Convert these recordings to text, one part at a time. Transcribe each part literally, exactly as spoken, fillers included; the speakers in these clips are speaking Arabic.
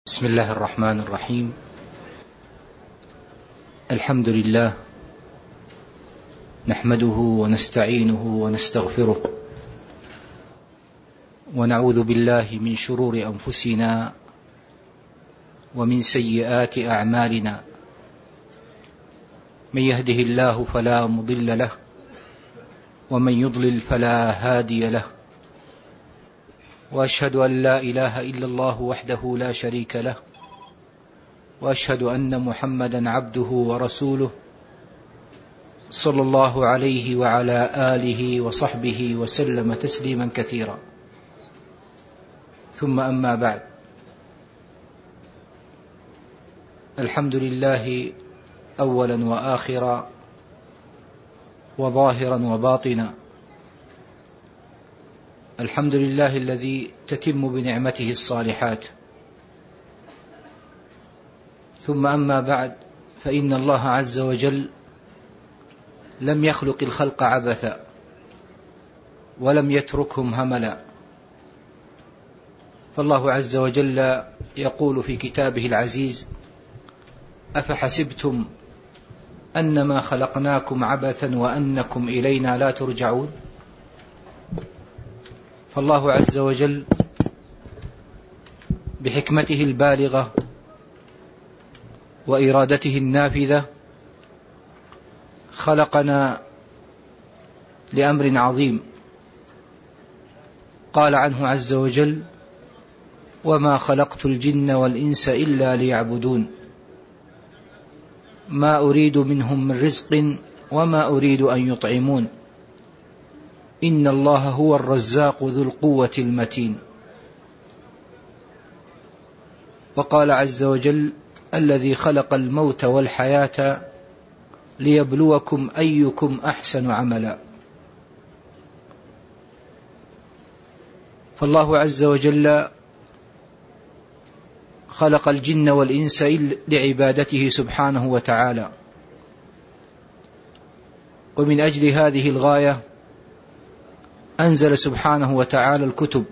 بسم الله الرحمن الرحيم. الحمد لله نحمده ونستعينه ونستغفره ونعوذ بالله من شرور أنفسنا ومن سيئات أعمالنا، من يهده الله فلا مضل له ومن يضلل فلا هادي له، وأشهد أن لا إله إلا الله وحده لا شريك له، وأشهد أن محمدا عبده ورسوله صلى الله عليه وعلى آله وصحبه وسلم تسليما كثيرا. ثم أما بعد، الحمد لله أولا وآخرا وظاهرا وباطنا، الحمد لله الذي تتم بنعمته الصالحات. ثم أما بعد، فإن الله عز وجل لم يخلق الخلق عبثا ولم يتركهم هملا، فالله عز وجل يقول في كتابه العزيز: أفحسبتم أنما خلقناكم عبثا وأنكم إلينا لا ترجعون. فالله عز وجل بحكمته البالغة وإرادته النافذة خلقنا لأمر عظيم، قال عنه عز وجل: وما خلقت الجن والإنس إلا ليعبدون ما أريد منهم من رزق وما أريد أن يطعمون إن الله هو الرزاق ذو القوة المتين. وقال عز وجل: الذي خلق الموت والحياة ليبلوكم أيكم أحسن عملا. فالله عز وجل خلق الجن والإنس لعبادته سبحانه وتعالى، ومن أجل هذه الغاية أنزل سبحانه وتعالى الكتب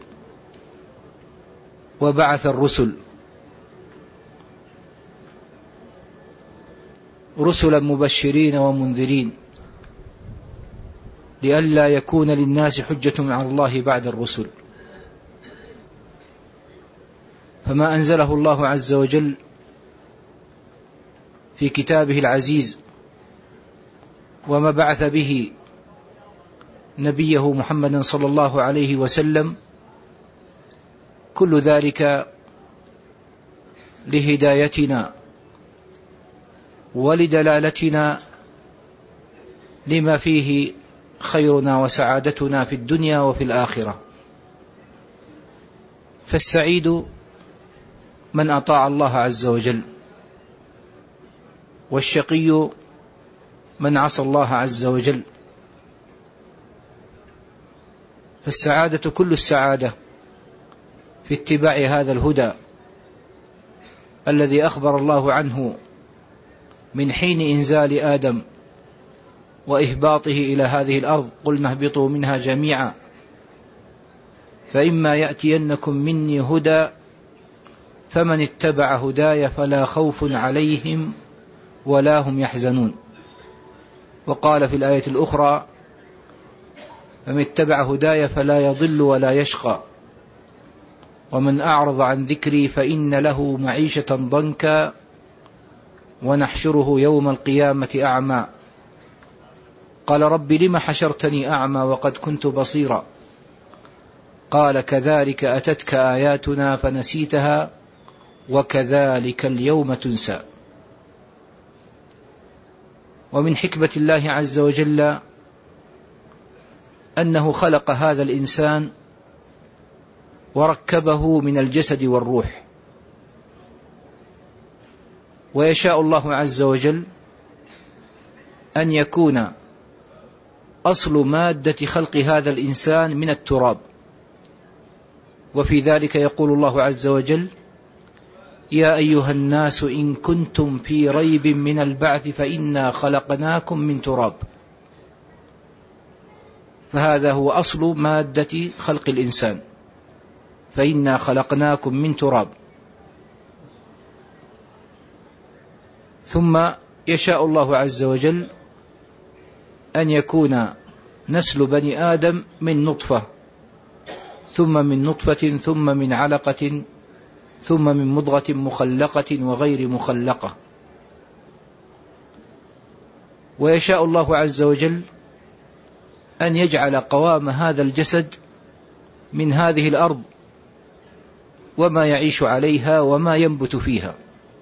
وبعث الرسل، رسلا مبشرين ومنذرين، لئلا يكون للناس حجة على الله بعد الرسل. فما أنزله الله عز وجل في كتابه العزيز وما بعث به نبيه محمد صلى الله عليه وسلم، كل ذلك لهدايتنا ولدلالتنا لما فيه خيرنا وسعادتنا في الدنيا وفي الآخرة. فالسعيد من أطاع الله عز وجل، والشقي من عصى الله عز وجل. فالسعادة كل السعادة في اتباع هذا الهدى الذي أخبر الله عنه من حين إنزال آدم وإهباطه إلى هذه الأرض: قلنا اهبطوا منها جميعا فإما يأتينكم مني هدى فمن اتبع هداي فلا خوف عليهم ولا هم يحزنون. وقال في الآية الأخرى: فمن اتبع هداي فلا يضل ولا يشقى ومن أعرض عن ذكري فإن له معيشة ضنكا ونحشره يوم القيامة أعمى قال رب لم حشرتني أعمى وقد كنت بصيرا قال كذلك أتتك آياتنا فنسيتها وكذلك اليوم تنسى. ومن حكمة الله عز وجل أنه خلق هذا الإنسان وركبه من الجسد والروح، ويشاء الله عز وجل أن يكون أصل مادة خلق هذا الإنسان من التراب. وفي ذلك يقول الله عز وجل: يا أيها الناس إن كنتم في ريب من البعث فإنا خلقناكم من تراب. فهذا هو أصل مادة خلق الإنسان، فإنا خلقناكم من تراب. ثم يشاء الله عز وجل أن يكون نسل بني آدم من نطفة، ثم من نطفة، ثم من علقة، ثم من مضغة مخلقة وغير مخلقة. ويشاء الله عز وجل أن يجعل قوام هذا الجسد من هذه الأرض وما يعيش عليها وما ينبت فيها.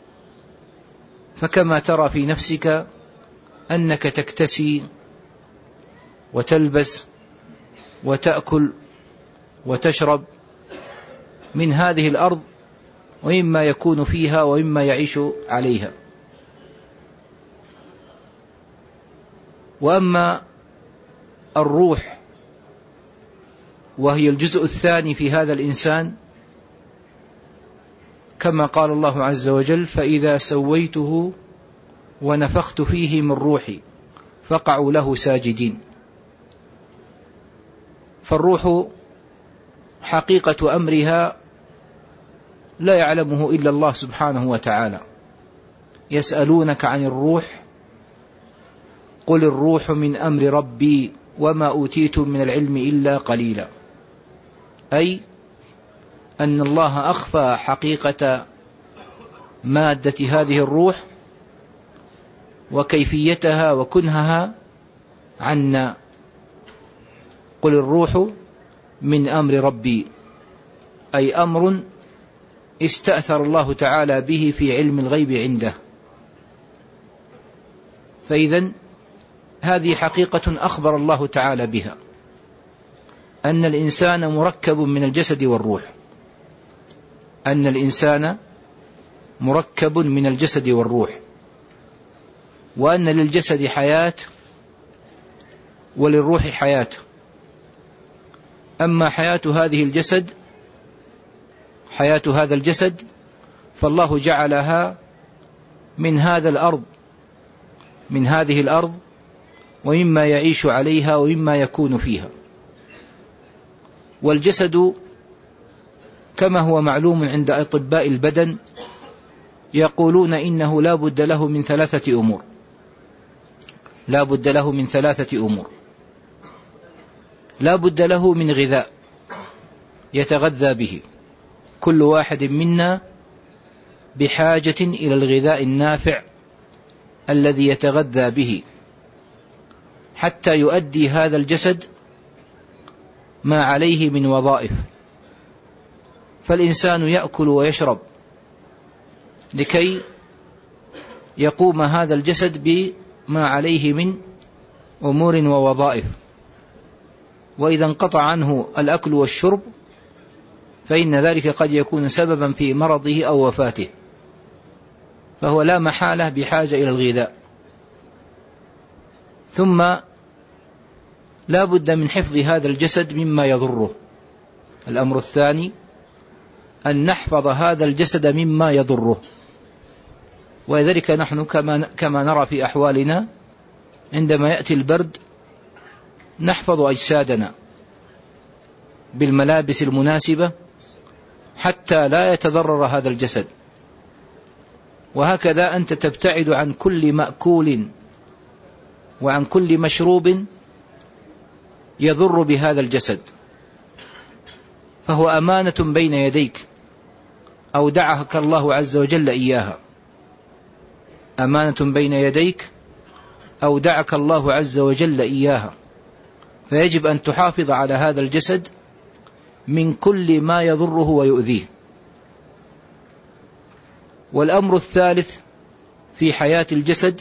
فكما ترى في نفسك أنك تكتسي وتلبس وتأكل وتشرب من هذه الأرض ومما يكون فيها ومما يعيش عليها. وأما الروح وهي الجزء الثاني في هذا الإنسان، كما قال الله عز وجل: فإذا سويته ونفخت فيه من روحي فقعوا له ساجدين. فالروح حقيقة أمرها لا يعلمه إلا الله سبحانه وتعالى. يسألونك عن الروح قل الروح من أمر ربي وما أوتيتم من العلم إلا قليلا، أي أن الله أخفى حقيقة مادة هذه الروح وكيفيتها وكنهها عنا. قل الروح من أمر ربي، أي أمر استأثر الله تعالى به في علم الغيب عنده. فإذن هذه حقيقة أخبر الله تعالى بها، أن الإنسان مركب من الجسد والروح، أن الإنسان مركب من الجسد والروح، وأن للجسد حياة وللروح حياة. أما حياة هذه الجسد حياة هذا الجسد فالله جعلها من هذا الأرض من هذه الأرض ومما يعيش عليها ومما يكون فيها. والجسد كما هو معلوم عند أطباء البدن يقولون إنه لا بد له من ثلاثة أمور لا بد له من ثلاثة أمور لا بد له من غذاء يتغذى به، كل واحد منا بحاجة إلى الغذاء النافع الذي يتغذى به حتى يؤدي هذا الجسد ما عليه من وظائف. فالإنسان يأكل ويشرب لكي يقوم هذا الجسد بما عليه من أمور ووظائف، وإذا انقطع عنه الأكل والشرب فإن ذلك قد يكون سببا في مرضه أو وفاته، فهو لا محالة بحاجة إلى الغذاء. ثم لا بد من حفظ هذا الجسد مما يضره. الأمر الثاني أن نحفظ هذا الجسد مما يضره، ولذلك نحن كما, كما نرى في أحوالنا عندما يأتي البرد نحفظ أجسادنا بالملابس المناسبة حتى لا يتضرر هذا الجسد. وهكذا أنت تبتعد عن كل مأكول وعن كل مشروب يضر بهذا الجسد، فهو أمانة بين يديك أودعك الله عز وجل إياها، أمانة بين يديك أودعك الله عز وجل إياها، فيجب أن تحافظ على هذا الجسد من كل ما يضره ويؤذيه. والأمر الثالث في حياة الجسد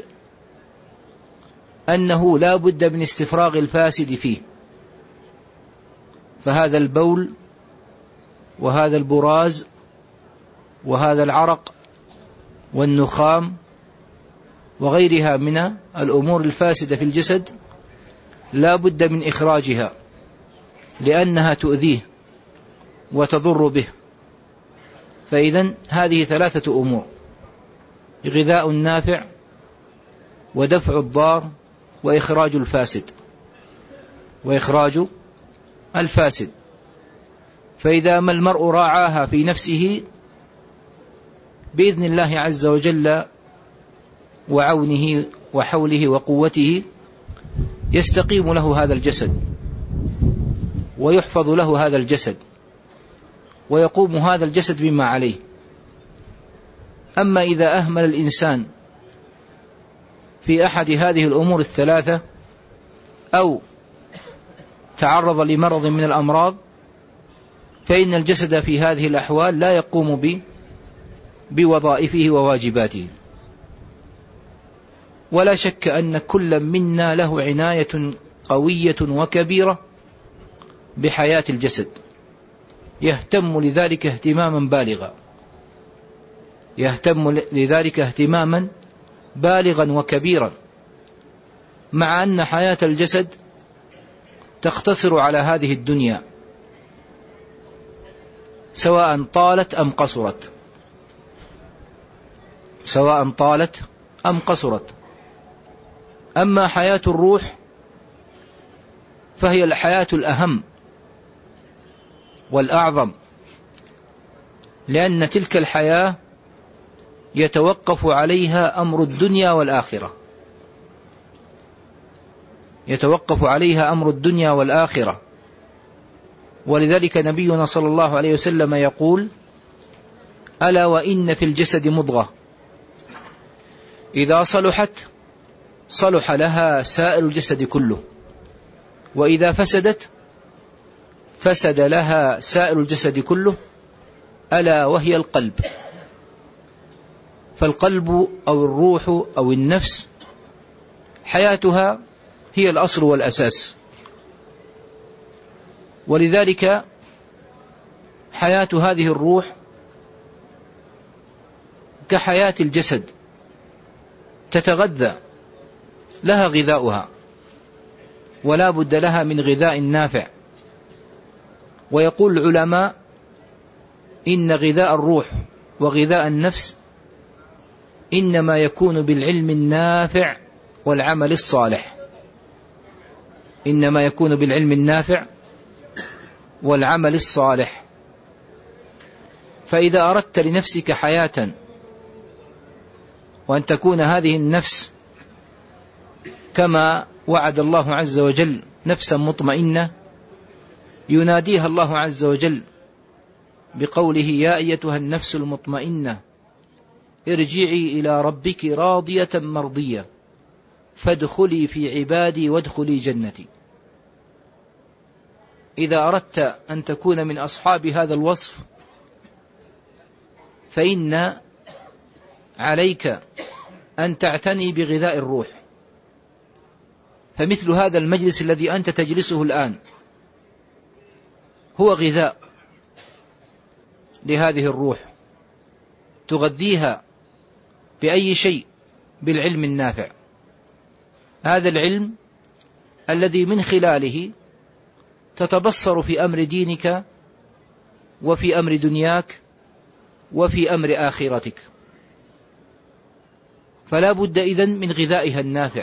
أنه لا بد من استفراغ الفاسد فيه، فهذا البول وهذا البراز وهذا العرق والنخام وغيرها من الأمور الفاسدة في الجسد لا بد من إخراجها، لأنها تؤذيه وتضر به. فإذن هذه ثلاثة أمور: غذاء نافع ودفع الضار وإخراج الفاسد وإخراج الفاسد. فإذا ما المرء راعاها في نفسه بإذن الله عز وجل وعونه وحوله وقوته يستقيم له هذا الجسد ويحفظ له هذا الجسد ويقوم هذا الجسد بما عليه. أما إذا أهمل الإنسان في أحد هذه الأمور الثلاثة أو تعرض لمرض من الأمراض فإن الجسد في هذه الأحوال لا يقوم بوظائفه وواجباته. ولا شك أن كل منا له عناية قوية وكبيرة بحياة الجسد، يهتم لذلك اهتماما بالغا يهتم لذلك اهتماما بالغا وكبيرا، مع أن حياة الجسد تقتصر على هذه الدنيا سواء طالت أم قصرت سواء طالت أم قصرت. أما حياة الروح فهي الحياة الأهم والأعظم، لأن تلك الحياة يتوقف عليها أمر الدنيا والآخرة يتوقف عليها أمر الدنيا والآخرة ولذلك نبينا صلى الله عليه وسلم يقول: ألا وإن في الجسد مضغة إذا صلحت صلح لها سائر الجسد كله، وإذا فسدت فسد لها سائر الجسد كله، ألا وهي القلب. فالقلب أو الروح أو النفس حياتها هي الأصل والأساس، ولذلك حياة هذه الروح كحياة الجسد، تتغذى، لها غذاؤها ولا بد لها من غذاء نافع. ويقول العلماء: إن غذاء الروح وغذاء النفس إنما يكون بالعلم النافع والعمل الصالح إنما يكون بالعلم النافع والعمل الصالح. فإذا أردت لنفسك حياة وأن تكون هذه النفس كما وعد الله عز وجل نفسا مطمئنة، يناديها الله عز وجل بقوله: يا أيتها النفس المطمئنة ارجعي إلى ربك راضية مرضية فادخلي في عبادي وادخلي جنتي. إذا أردت أن تكون من أصحاب هذا الوصف فإن عليك أن تعتني بغذاء الروح. فمثل هذا المجلس الذي أنت تجلسه الآن هو غذاء لهذه الروح، تغذيها بأي شيء؟ بالعلم النافع، هذا العلم الذي من خلاله تتبصر في أمر دينك وفي أمر دنياك وفي أمر آخرتك. فلا بد إذن من غذائها النافع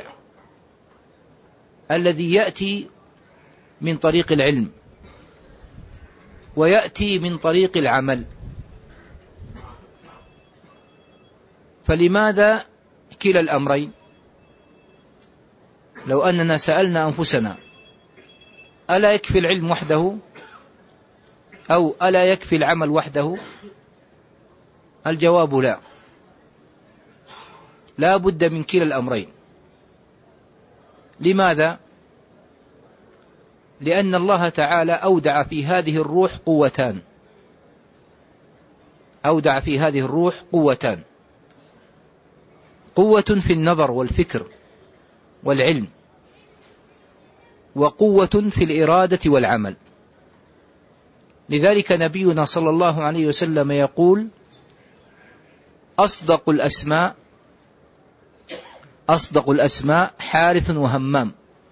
الذي يأتي من طريق العلم ويأتي من طريق العمل. فلماذا كلا الأمرين؟ لو أننا سألنا أنفسنا: ألا يكفي العلم وحده أو ألا يكفي العمل وحده؟ الجواب لا، لا بد من كلا الأمرين. لماذا؟ لأن الله تعالى أودع في هذه الروح قوتان أودع في هذه الروح قوتان قوة في النظر والفكر والعلم، وقوة في الإرادة والعمل. لذلك نبينا صلى الله عليه وسلم يقول: أصدق الأسماء أصدق الأسماء حارث وهمام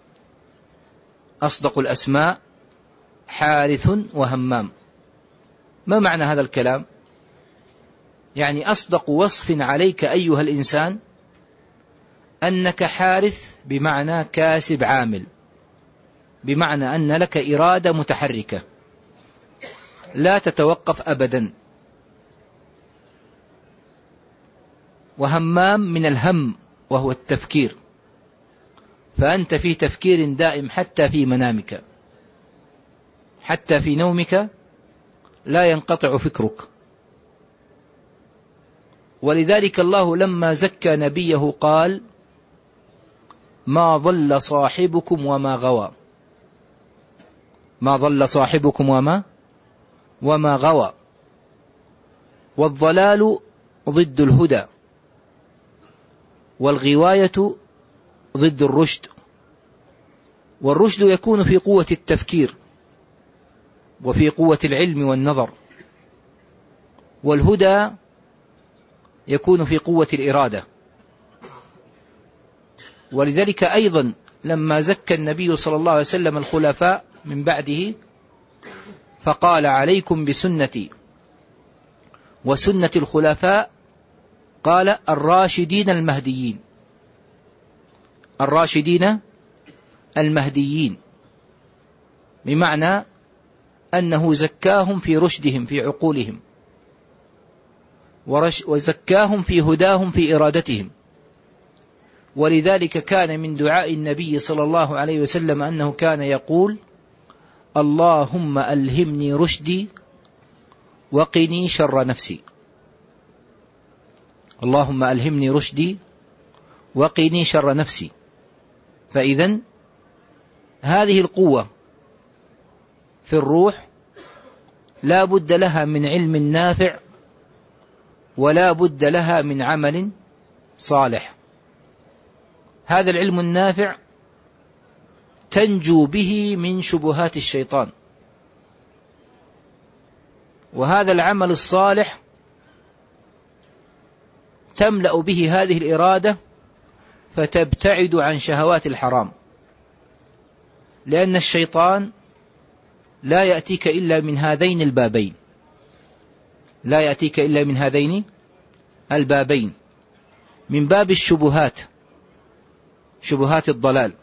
أصدق الأسماء حارث وهمام. ما معنى هذا الكلام؟ يعني أصدق وصف عليك أيها الإنسان أنك حارث، بمعنى كاسب عامل، بمعنى أن لك إرادة متحركة لا تتوقف أبدا. وهمام من الهم وهو التفكير، فأنت في تفكير دائم حتى في منامك، حتى في نومك لا ينقطع فكرك. ولذلك الله لما زكى نبيه قال: ما ضل صاحبكم وما غوى. ما ضل صاحبكم وما وما غوى. والضلال ضد الهدى، والغواية ضد الرشد. والرشد يكون في قوة التفكير وفي قوة العلم والنظر، والهدى يكون في قوة الإرادة. ولذلك أيضا لما زكى النبي صلى الله عليه وسلم الخلفاء من بعده فقال: عليكم بسنتي وسنة الخلفاء، قال: الراشدين المهديين. الراشدين المهديين، بمعنى أنه زكاهم في رشدهم في عقولهم، وزكاهم في هداهم في إرادتهم. ولذلك كان من دعاء النبي صلى الله عليه وسلم أنه كان يقول: اللهم ألهمني رشدي وقني شر نفسي. اللهم ألهمني رشدي وقني شر نفسي. فإذن هذه القوة في الروح لا بد لها من علم نافع، ولا بد لها من عمل صالح. هذا العلم النافع تنجو به من شبهات الشيطان، وهذا العمل الصالح تملأ به هذه الإرادة فتبتعد عن شهوات الحرام، لأن الشيطان لا يأتيك إلا من هذين البابين، لا يأتيك إلا من هذين البابين، من باب الشبهات، شبهات الضلال،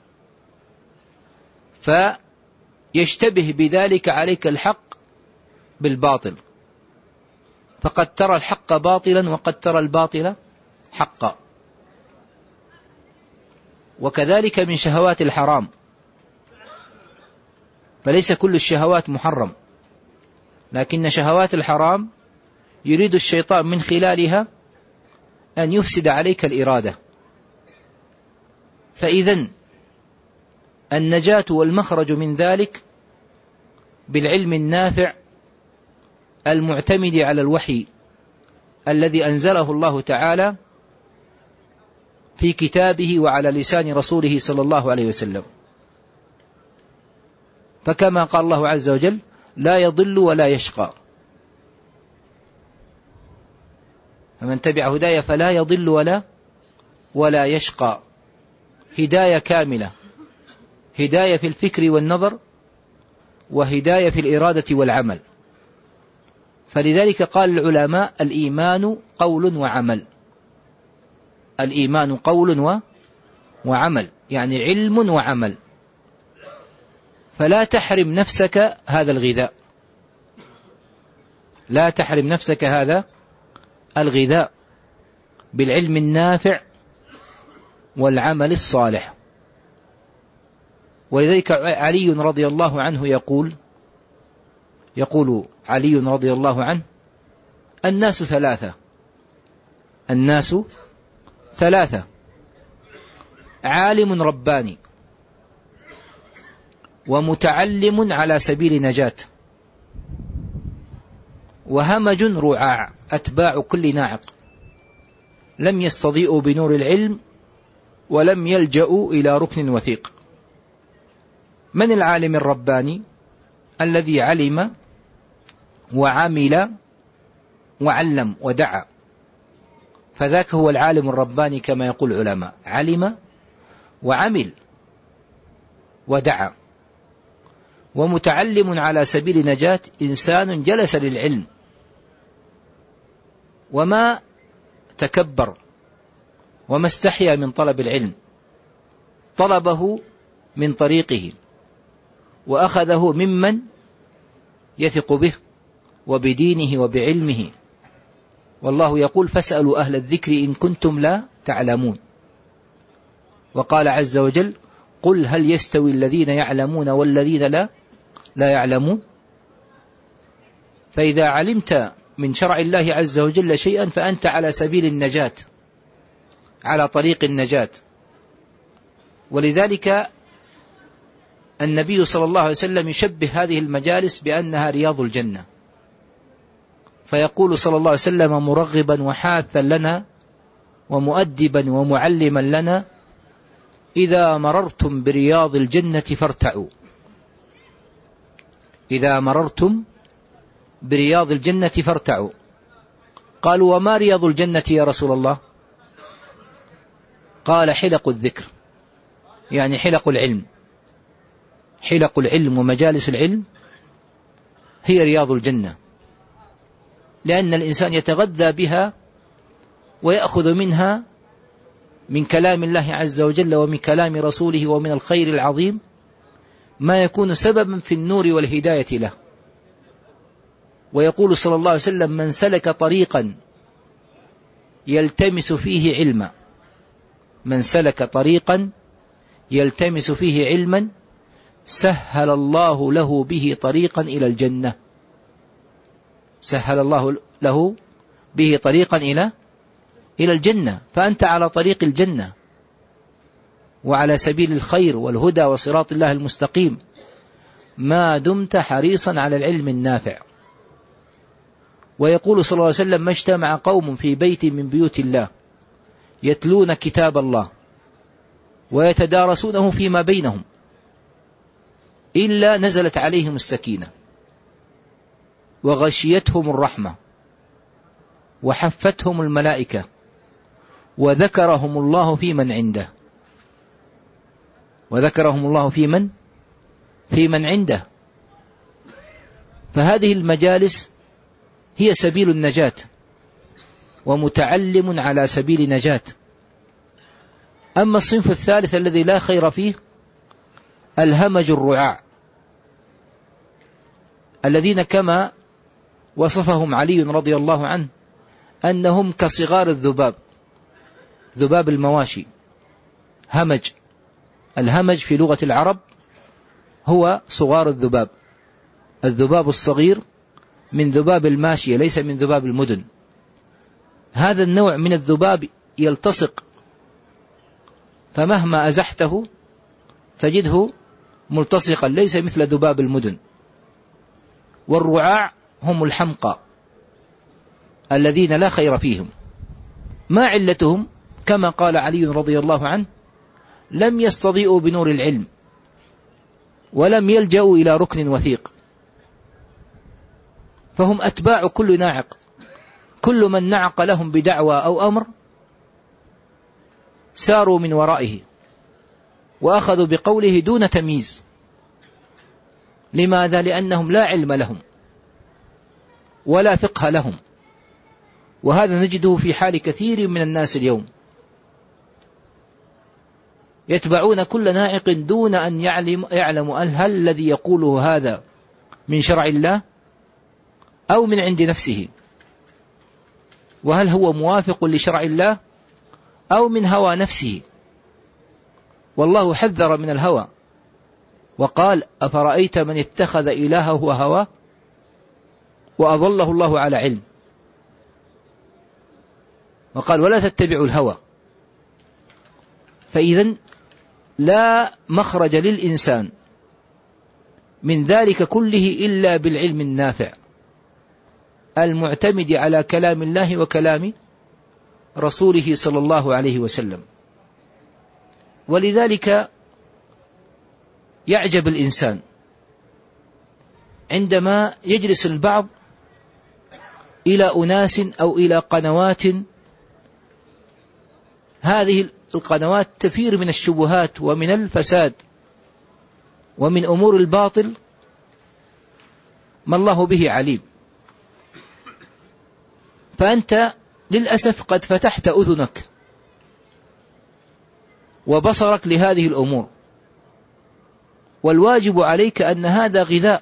فيشتبه بذلك عليك الحق بالباطل، فقد ترى الحق باطلا وقد ترى الباطل حقا. وكذلك من شهوات الحرام، فليس كل الشهوات محرم، لكن شهوات الحرام يريد الشيطان من خلالها أن يفسد عليك الإرادة. فإذن النجاة والمخرج من ذلك بالعلم النافع المعتمد على الوحي الذي أنزله الله تعالى في كتابه وعلى لسان رسوله صلى الله عليه وسلم. فكما قال الله عز وجل: لا يضل ولا يشقى، فمن تبع هدايا فلا يضل ولا ولا يشقى. هداية كاملة، هداية في الفكر والنظر، وهداية في الإرادة والعمل. فلذلك قال العلماء: الإيمان قول وعمل. الإيمان قول و... وعمل، يعني علم وعمل. فلا تحرم نفسك هذا الغذاء، لا تحرم نفسك هذا الغذاء بالعلم النافع والعمل الصالح. ولذلك علي رضي الله عنه يقول يقول علي رضي الله عنه: الناس ثلاثة، الناس ثلاثة: عالم رباني، ومتعلم على سبيل نجاة، وهمج رعاع أتباع كل ناعق، لم يستضيئوا بنور العلم ولم يلجأوا إلى ركن وثيق. من العالم الرباني؟ الذي علم وعمل وعلم ودعا، فذاك هو العالم الرباني كما يقول العلماء: علم وعمل ودعا. ومتعلم على سبيل نجاة: إنسان جلس للعلم وما تكبر وما استحيا من طلب العلم، طلبه من طريقه وأخذه ممن يثق به وبدينه وبعلمه. والله يقول: فاسألوا أهل الذكر إن كنتم لا تعلمون. وقال عز وجل: قل هل يستوي الذين يعلمون والذين لا لا يعلمون. فإذا علمت من شرع الله عز وجل شيئا فأنت على سبيل النجاة، على طريق النجاة. ولذلك النبي صلى الله عليه وسلم يشبه هذه المجالس بأنها رياض الجنة، فيقول صلى الله عليه وسلم مرغبا وحاثا لنا ومؤدبا ومعلما لنا: إذا مررتم برياض الجنة فارتعوا. إذا مررتم برياض الجنة فارتعوا. قالوا: وما رياض الجنة يا رسول الله؟ قال: حلق الذكر، يعني حلق العلم. حلق العلم ومجالس العلم هي رياض الجنة، لأن الإنسان يتغذى بها ويأخذ منها من كلام الله عز وجل ومن كلام رسوله ومن الخير العظيم ما يكون سببا في النور والهداية له. ويقول صلى الله عليه وسلم: من سلك طريقا يلتمس فيه علما من سلك طريقا يلتمس فيه علما سهل الله له به طريقا إلى الجنة. سهل الله له به طريقا إلى إلى الجنة. فأنت على طريق الجنة وعلى سبيل الخير والهدى وصراط الله المستقيم ما دمت حريصا على العلم النافع. ويقول صلى الله عليه وسلم: ما اجتمع قوم في بيت من بيوت الله يتلون كتاب الله ويتدارسونه فيما بينهم إلا نزلت عليهم السكينة وغشيتهم الرحمة وحفتهم الملائكة وذكرهم الله في من عنده وذكرهم الله في من في من عنده. فهذه المجالس هي سبيل النجاة، ومتعلم على سبيل نجاة. أما الصنف الثالث الذي لا خير فيه الهمج الرعاع، الذين كما وصفهم علي رضي الله عنه أنهم كصغار الذباب، ذباب المواشي. همج، الهمج في لغة العرب هو صغار الذباب، الذباب الصغير من ذباب الماشية ليس من ذباب المدن. هذا النوع من الذباب يلتصق، فمهما أزحته تجده ملتصقا، ليس مثل ذباب المدن. والرعاع هم الحمقى الذين لا خير فيهم. ما علتهم؟ كما قال علي رضي الله عنه: لم يستضيئوا بنور العلم ولم يلجأوا إلى ركن وثيق، فهم أتباع كل ناعق، كل من نعق لهم بدعوى أو أمر ساروا من ورائه وأخذوا بقوله دون تمييز. لماذا؟ لأنهم لا علم لهم ولا فقه لهم. وهذا نجده في حال كثير من الناس اليوم، يتبعون كل ناعق دون أن يعلم يعلم هل الذي يقوله هذا من شرع الله أو من عند نفسه، وهل هو موافق لشرع الله أو من هوى نفسه. والله حذر من الهوى وقال: أفرأيت من اتخذ إلهه هواه وأضله الله على علم. وقال: ولا تتبعوا الهوى. فإذن لا مخرج للإنسان من ذلك كله إلا بالعلم النافع المعتمد على كلام الله وكلام رسوله صلى الله عليه وسلم. ولذلك يعجب الإنسان عندما يجلس البعض إلى أناس أو إلى قنوات، هذه القنوات تثير من الشبهات ومن الفساد ومن أمور الباطل ما الله به عليم. فأنت للأسف قد فتحت أذنك وبصرك لهذه الأمور، والواجب عليك أن هذا غذاء.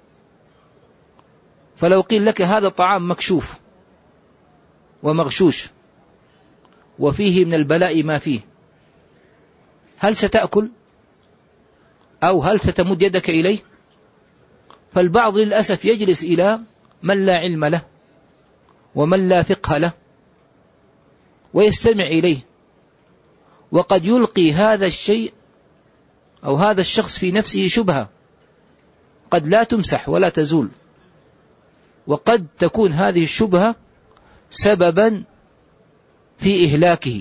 فلو قيل لك هذا طعام مكشوف ومغشوش وفيه من البلاء ما فيه، هل ستأكل أو هل ستمد يدك إليه؟ فالبعض للأسف يجلس إلى من لا علم له ومن لا فقه له ويستمع إليه، وقد يلقي هذا الشيء أو هذا الشخص في نفسه شبهة قد لا تمسح ولا تزول، وقد تكون هذه الشبهة سببا في إهلاكه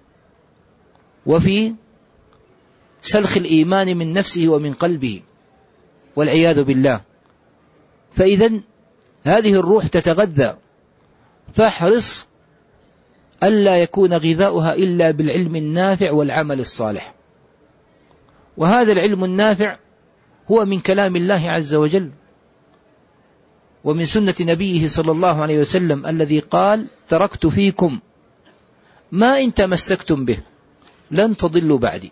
وفي سلخ الإيمان من نفسه ومن قلبه والعياذ بالله. فإذا هذه الروح تتغذى، فاحرص ألا يكون غذاؤها إلا بالعلم النافع والعمل الصالح. وهذا العلم النافع هو من كلام الله عز وجل ومن سنة نبيه صلى الله عليه وسلم الذي قال: تركت فيكم ما إن تمسكتم به لن تضلوا بعدي.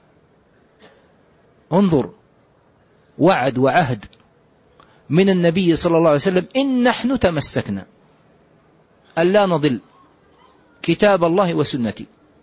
انظر، وعد وعهد من النبي صلى الله عليه وسلم: إن نحن تمسكنا ألا نضل كتاب الله وسنتي،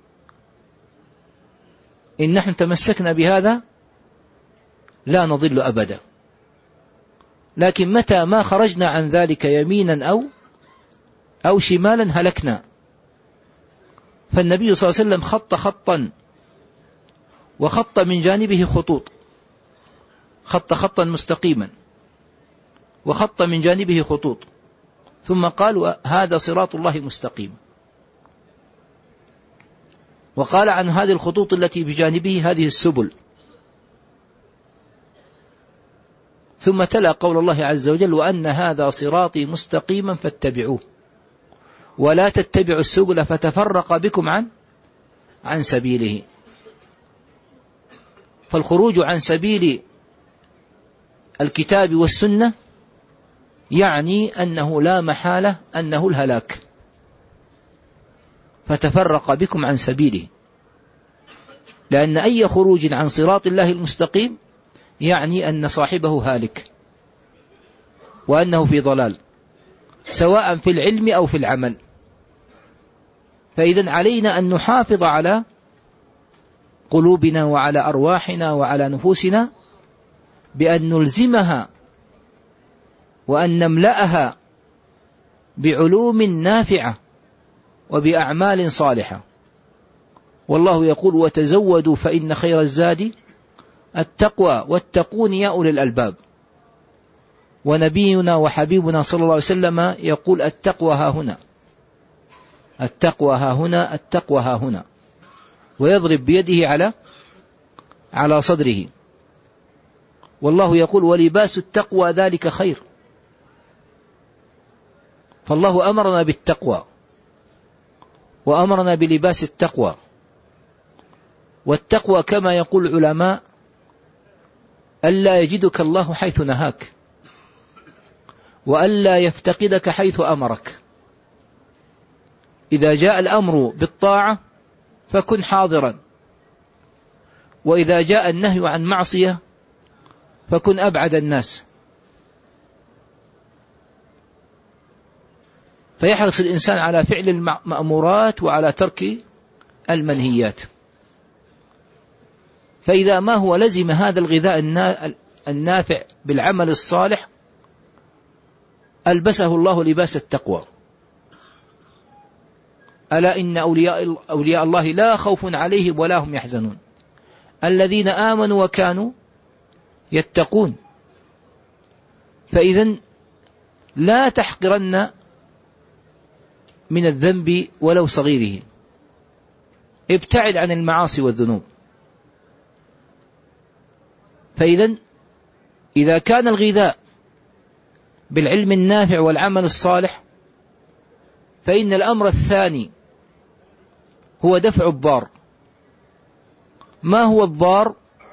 إن نحن تمسكنا بهذا لا نضل أبدا. لكن متى ما خرجنا عن ذلك يمينا أو أو شمالا هلكنا. فالنبي صلى الله عليه وسلم خط خطا وخط من جانبه خطوط، خط خطا مستقيما وخط من جانبه خطوط، ثم قال: هذا صراط الله مستقيم. وقال عن هذه الخطوط التي بجانبه: هذه السبل. ثم تلا قول الله عز وجل: وأن هذا صراطي مستقيما فاتبعوه ولا تتبعوا السبل فتفرق بكم عن عن سبيله. فالخروج عن سبيل الكتاب والسنة يعني أنه لا محالة أنه الهلاك، فتفرق بكم عن سبيله، لأن أي خروج عن صراط الله المستقيم يعني أن صاحبه هالك وأنه في ضلال، سواء في العلم أو في العمل. فإذن علينا أن نحافظ على قلوبنا وعلى أرواحنا وعلى نفوسنا بأن نلزمها وأن نملأها بعلوم نافعة وبأعمال صالحة. والله يقول: وتزودوا فإن خير الزاد التقوى واتقون يا أولي الألباب. ونبينا وحبيبنا صلى الله عليه وسلم يقول: التقوى ها هنا، التقوى ها هنا، التقوى ها هنا، ويضرب بيده على على صدره. والله يقول: ولباس التقوى ذلك خير. فالله أمرنا بالتقوى وأمرنا بلباس التقوى. والتقوى كما يقول العلماء: ألا يجدك الله حيث نهاك، وألا يفتقدك حيث أمرك. إذا جاء الأمر بالطاعة فكن حاضرا، وإذا جاء النهي عن معصية فكن أبعد الناس. فيحرص الإنسان على فعل المأمورات وعلى ترك المنهيات. فإذا ما هو لزم هذا الغذاء النافع بالعمل الصالح ألبسه الله لباس التقوى. ألا إن أولياء, أولياء الله لا خوف عليهم ولا هم يحزنون الذين آمنوا وكانوا يتقون. فإذن لا تحقرن من الذنب ولو صغيره، ابتعد عن المعاصي والذنوب. فإذن إذا كان الغذاء بالعلم النافع والعمل الصالح، فإن الأمر الثاني هو دفع الضار. ما هو الضار؟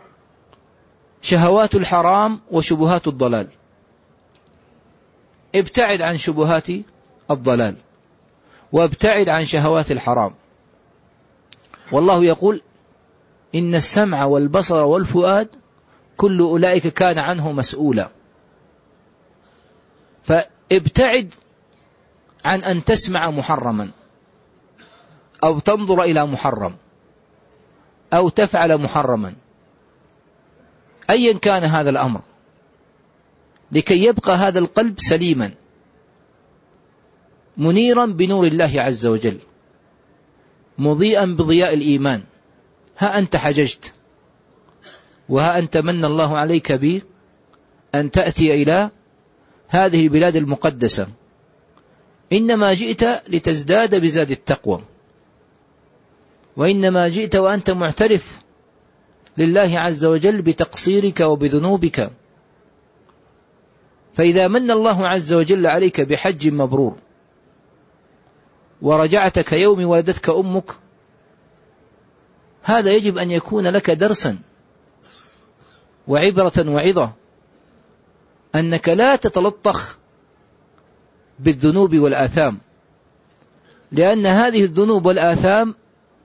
شهوات الحرام وشبهات الضلال. ابتعد عن شبهات الضلال وابتعد عن شهوات الحرام. والله يقول: إن السمع والبصر والفؤاد كل أولئك كان عنه مسؤولا. فابتعد عن أن تسمع محرما أو تنظر إلى محرم أو تفعل محرما، أيا كان هذا الأمر، لكي يبقى هذا القلب سليما منيرا بنور الله عز وجل، مضيئا بضياء الإيمان. ها أنت حججت، وها أنت من الله عليك به أن تأتي إلى هذه البلاد المقدسة، إنما جئت لتزداد بزاد التقوى، وإنما جئت وأنت معترف لله عز وجل بتقصيرك وبذنوبك. فإذا من الله عز وجل عليك بحج مبرور ورجعت كيوم ولدتك أمك، هذا يجب أن يكون لك درسا وعبرة وعظة، أنك لا تتلطخ بالذنوب والآثام، لأن هذه الذنوب والآثام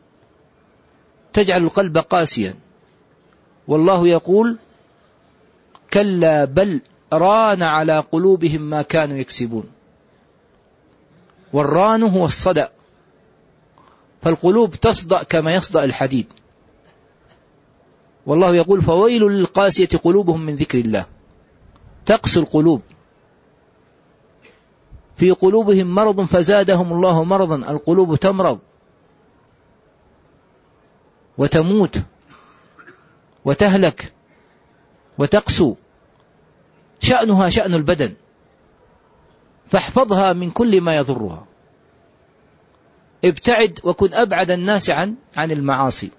تجعل القلب قاسيا. والله يقول: كلا بل ران على قلوبهم ما كانوا يكسبون. والران هو الصدأ، فالقلوب تصدأ كما يصدأ الحديد. والله يقول: فويل للقاسية قلوبهم من ذكر الله. تقسو القلوب، في قلوبهم مرض فزادهم الله مرضا. القلوب تمرض وتموت وتهلك وتقسو، شأنها شأن البدن، فاحفظها من كل ما يضرها. ابتعد وكن أبعد الناس عن عن المعاصي.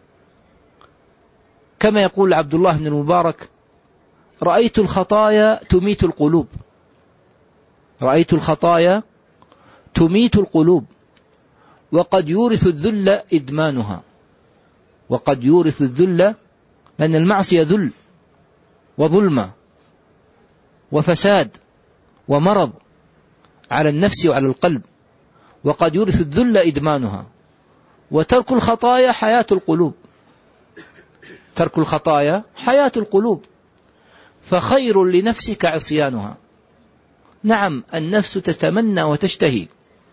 كما يقول عبد الله بن المبارك: رأيت الخطايا تميت القلوب، رأيت الخطايا تميت القلوب، وقد يورث الذل إدمانها. وقد يورث الذل، لأن المعصية ذل وظلمة وفساد ومرض على النفس وعلى القلب، وقد يورث الذل إدمانها. وترك الخطايا حياة القلوب، ترك الخطايا حياة القلوب، فخير لنفسك عصيانها. نعم، النفس تتمنى وتشتهي،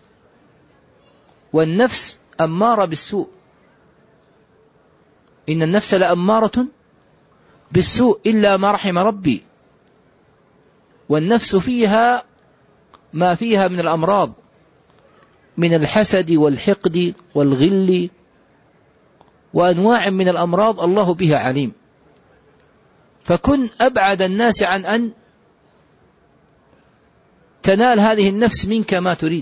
والنفس أمارة بالسوء، إن النفس لأمارة بالسوء إلا ما رحم ربي. والنفس فيها ما فيها من الأمراض، من الحسد والحقد والغل وأنواع من الأمراض الله بها عليم. فكن أبعد الناس عن أن تنال هذه النفس منك ما تريد.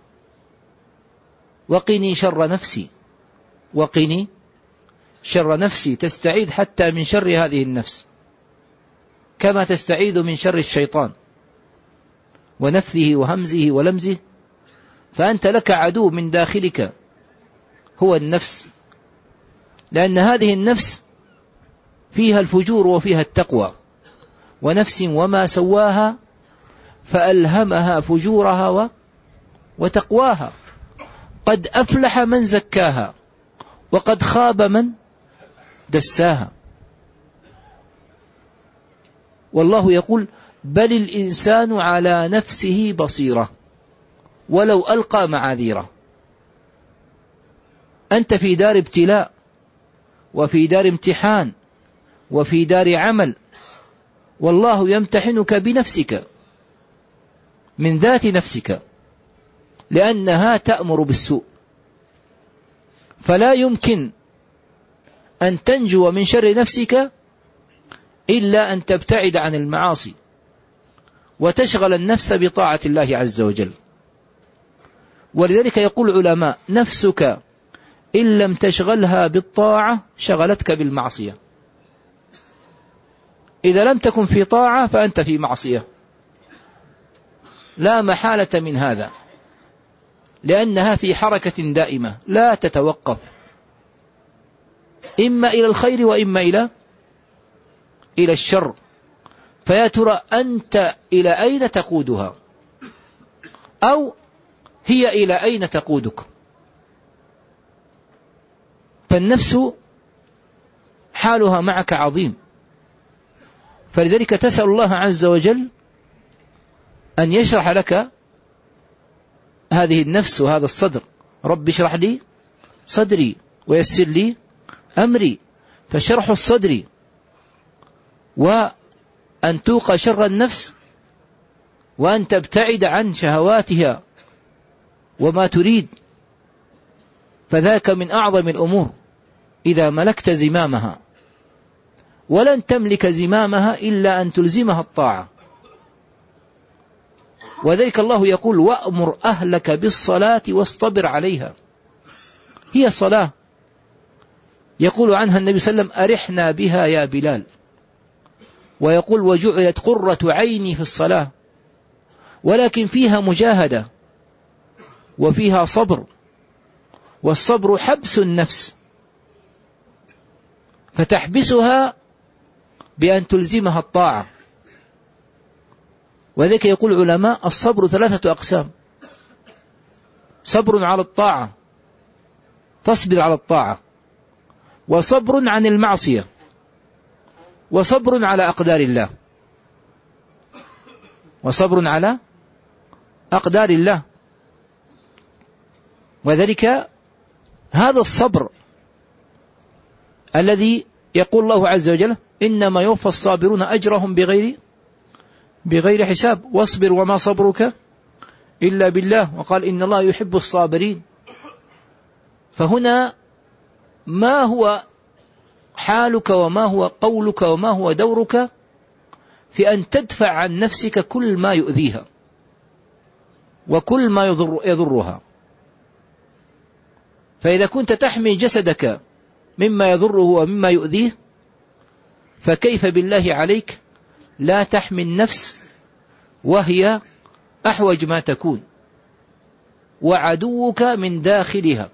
وقني شر نفسي، وقني شر نفسي، تستعيذ حتى من شر هذه النفس، كما تستعيذ من شر الشيطان ونفثه وهمزه ولمزه. فأنت لك عدو من داخلك هو النفس، لأن هذه النفس فيها الفجور وفيها التقوى. ونفس وما سواها فألهمها فجورها وتقواها. قد أفلح من زكاها وقد خاب من دساها. والله يقول: بل الإنسان على نفسه بصيرة ولو ألقى معاذيره. أنت في دار ابتلاء، وفي دار امتحان، وفي دار عمل، والله يمتحنك بنفسك، من ذات نفسك، لأنها تأمر بالسوء. فلا يمكن أن تنجو من شر نفسك إلا أن تبتعد عن المعاصي وتشغل النفس بطاعة الله عز وجل. ولذلك يقول العلماء: نفسك إن لم تشغلها بالطاعة شغلتك بالمعصية. إذا لم تكن في طاعة فأنت في معصية، لا محالة من هذا، لأنها في حركة دائمة لا تتوقف، إما إلى الخير وإما إلى إلى الشر. فيا ترى أنت إلى أين تقودها، أو هي إلى أين تقودك؟ فالنفس حالها معك عظيم. فلذلك تسأل الله عز وجل أن يشرح لك هذه النفس وهذا الصدر. رب اشرح لي صدري ويسر لي أمري فشرح الصدر وأن توقى شر النفس وأن تبتعد عن شهواتها وما تريد، فذاك من أعظم الأمور إذا ملكت زمامها. ولن تملك زمامها إلا أن تلزمها الطاعة. وذلك الله يقول: وأمر أهلك بالصلاة واصطبر عليها. هي صلاة يقول عنها النبي صلى الله عليه وسلم: أرحنا بها يا بلال. ويقول: وجعلت قرة عيني في الصلاة. ولكن فيها مجاهدة وفيها صبر، والصبر حبس النفس، فتحبسها بأن تلزمها الطاعة. وذلك يقول العلماء: الصبر ثلاثة أقسام: صبر على الطاعة، تصبر على الطاعة، وصبر عن المعصية، وصبر على أقدار الله. وصبر على أقدار الله. وذلك هذا الصبر الذي يقول الله عز وجل: إنما يوفى الصابرون أجرهم بغير بغير حساب، واصبر وما صبرك إلا بالله. وقال: إن الله يحب الصابرين. فهنا ما هو حالك وما هو قولك وما هو دورك في أن تدفع عن نفسك كل ما يؤذيها وكل ما يضر يضرها. فإذا كنت تحمي جسدك مما يضره ومما يؤذيه، فكيف بالله عليك لا تحمي النفس وهي أحوج ما تكون، وعدوك من داخلها.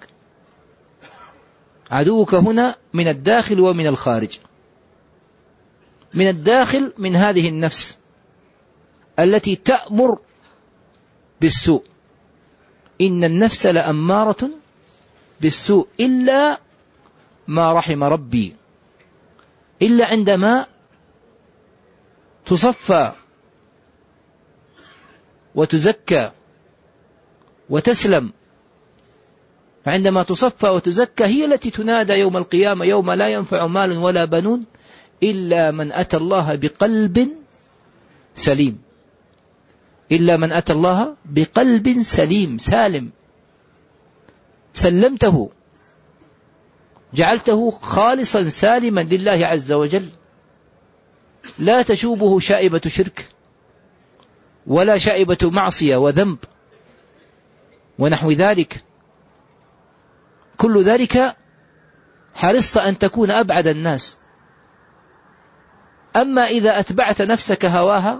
عدوك هنا من الداخل ومن الخارج. من الداخل من هذه النفس التي تأمر بالسوء. إن النفس لأمارة بالسوء إلا ما رحم ربي. إلا عندما تصفى وتزكى وتسلم. فعندما تصفى وتزكى هي التي تنادى يوم القيامة: يوم لا ينفع مال ولا بنون إلا من أتى الله بقلب سليم. إلا من أتى الله بقلب سليم سالم، سلمته، جعلته خالصا سالما لله عز وجل، لا تشوبه شائبة شرك ولا شائبة معصية وذنب ونحو ذلك. كل ذلك حرصت أن تكون أبعد الناس. أما إذا أتبعت نفسك هواها،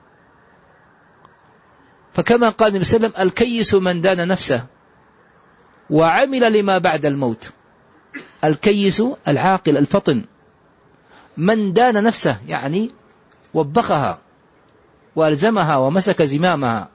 فكما قال النبي صلى الله عليه وسلم: الكيس من دان نفسه وعمل لما بعد الموت. الكيس العاقل الفطن، من دان نفسه يعني وبخها وألزمها ومسك زمامها.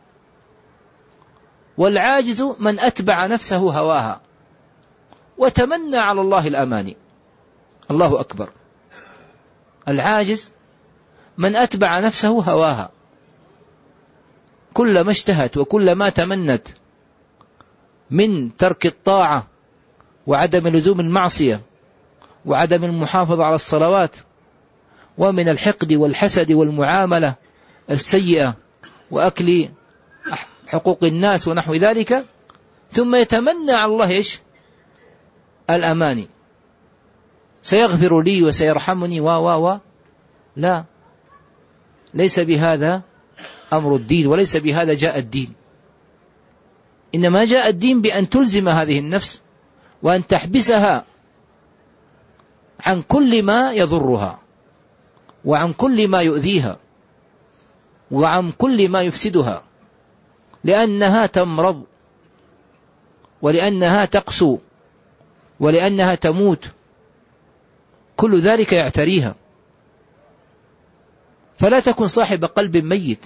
والعاجز من أتبع نفسه هواها وتمنى على الله الأماني. الله أكبر. العاجز من أتبع نفسه هواها، كل ما اشتهت وكل ما تمنت من ترك الطاعة وعدم لزوم المعصية وعدم المحافظة على الصلوات ومن الحقد والحسد والمعاملة السيئة وأكل حقوق الناس ونحو ذلك، ثم يتمنى على الله إيش؟ الأماني، سيغفر لي وسيرحمني و و و لا، ليس بهذا أمر الدين، وليس بهذا جاء الدين. إنما جاء الدين بأن تلزم هذه النفس وأن تحبسها عن كل ما يضرها وعن كل ما يؤذيها وعن كل ما يفسدها، لأنها تمرض ولأنها تقسو ولأنها تموت، كل ذلك يعتريها. فلا تكن صاحب قلب ميت.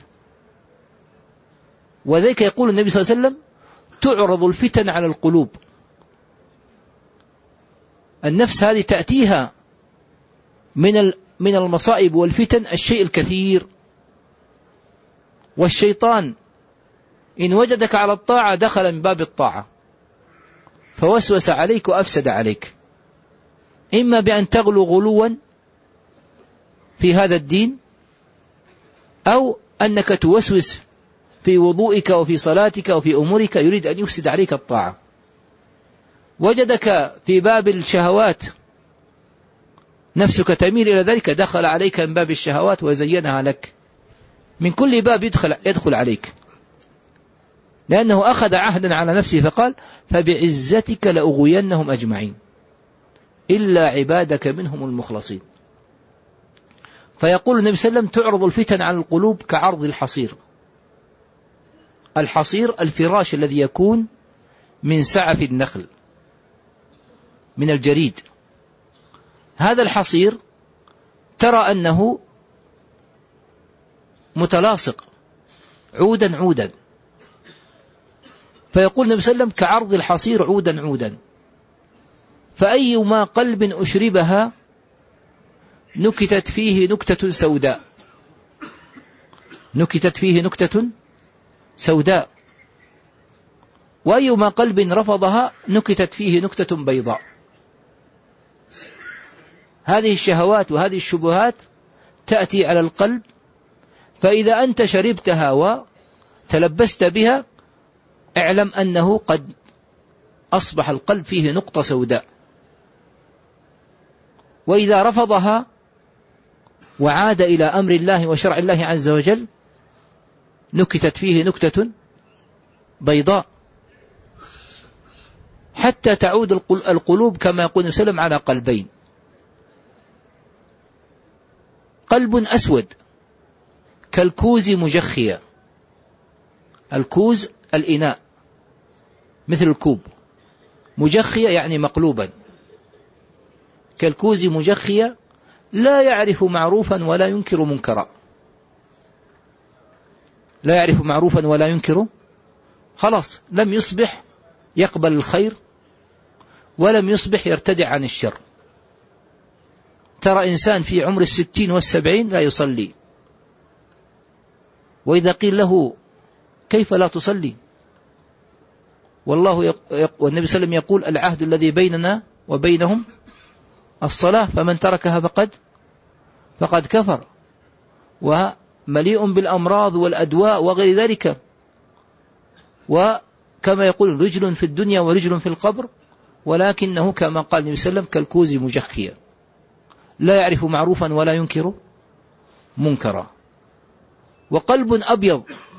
وذلك يقول النبي صلى الله عليه وسلم: تعرض الفتن على القلوب. النفس هذه تأتيها من من المصائب والفتن الشيء الكثير. والشيطان إن وجدك على الطاعة دخل من باب الطاعة فوسوس عليك وأفسد عليك. إما بأن تغلو غلوا في هذا الدين، أو أنك توسوس في وضوئك وفي صلاتك وفي أمورك، يريد أن يفسد عليك الطاعة. وجدك في باب الشهوات نفسك تميل إلى ذلك، دخل عليك من باب الشهوات وزينها لك، من كل باب يدخل, يدخل عليك، لأنه أخذ عهدا على نفسه فقال: فبعزتك لأغوينهم أجمعين إلا عبادك منهم المخلصين. فيقول النبي صلى الله عليه وسلم: تعرض الفتن على القلوب كعرض الحصير. الحصير الفراش الذي يكون من سعف النخل، من الجريد. هذا الحصير ترى أنه متلاصق عودا عودا، فيقول النبي صلى الله عليه وسلم: كعرض الحصير عودا عودا، فأيما قلب أشربها نكتت فيه نكتة سوداء، نكتت فيه نكتة سوداء، وأيما قلب رفضها نكتت فيه نكتة بيضاء. هذه الشهوات وهذه الشبهات تأتي على القلب، فإذا أنت شربتها وتلبست بها اعلم أنه قد أصبح القلب فيه نقطة سوداء. وإذا رفضها وعاد إلى أمر الله وشرع الله عز وجل نكتت فيه نكتة بيضاء، حتى تعود القلوب كما يقول النبي صلى الله عليه وسلم على قلبين: قلب أسود كالكوز مجخيا. الكوز الإناء مثل الكوب، مجخيا يعني مقلوبا، كالكوز مجخيا لا يعرف معروفا ولا ينكر منكرا، لا يعرف معروفا ولا ينكر، خلاص لم يصبح يقبل الخير ولم يصبح يرتدع عن الشر. ترى إنسان في عمر الستين والسبعين لا يصلي، وإذا قيل له: كيف لا تصلي؟ والله يق... والنبي صلى الله عليه وسلم يقول: العهد الذي بيننا وبينهم الصلاة، فمن تركها فقد فقد كفر، ومليء بالأمراض والأدواء وغير ذلك. وكما يقول: رجل في الدنيا ورجل في القبر، ولكنه كما قال النبي صلى الله عليه وسلم: كالكوز مجخيا لا يعرف معروفا ولا ينكر منكرا. وقلب أبيض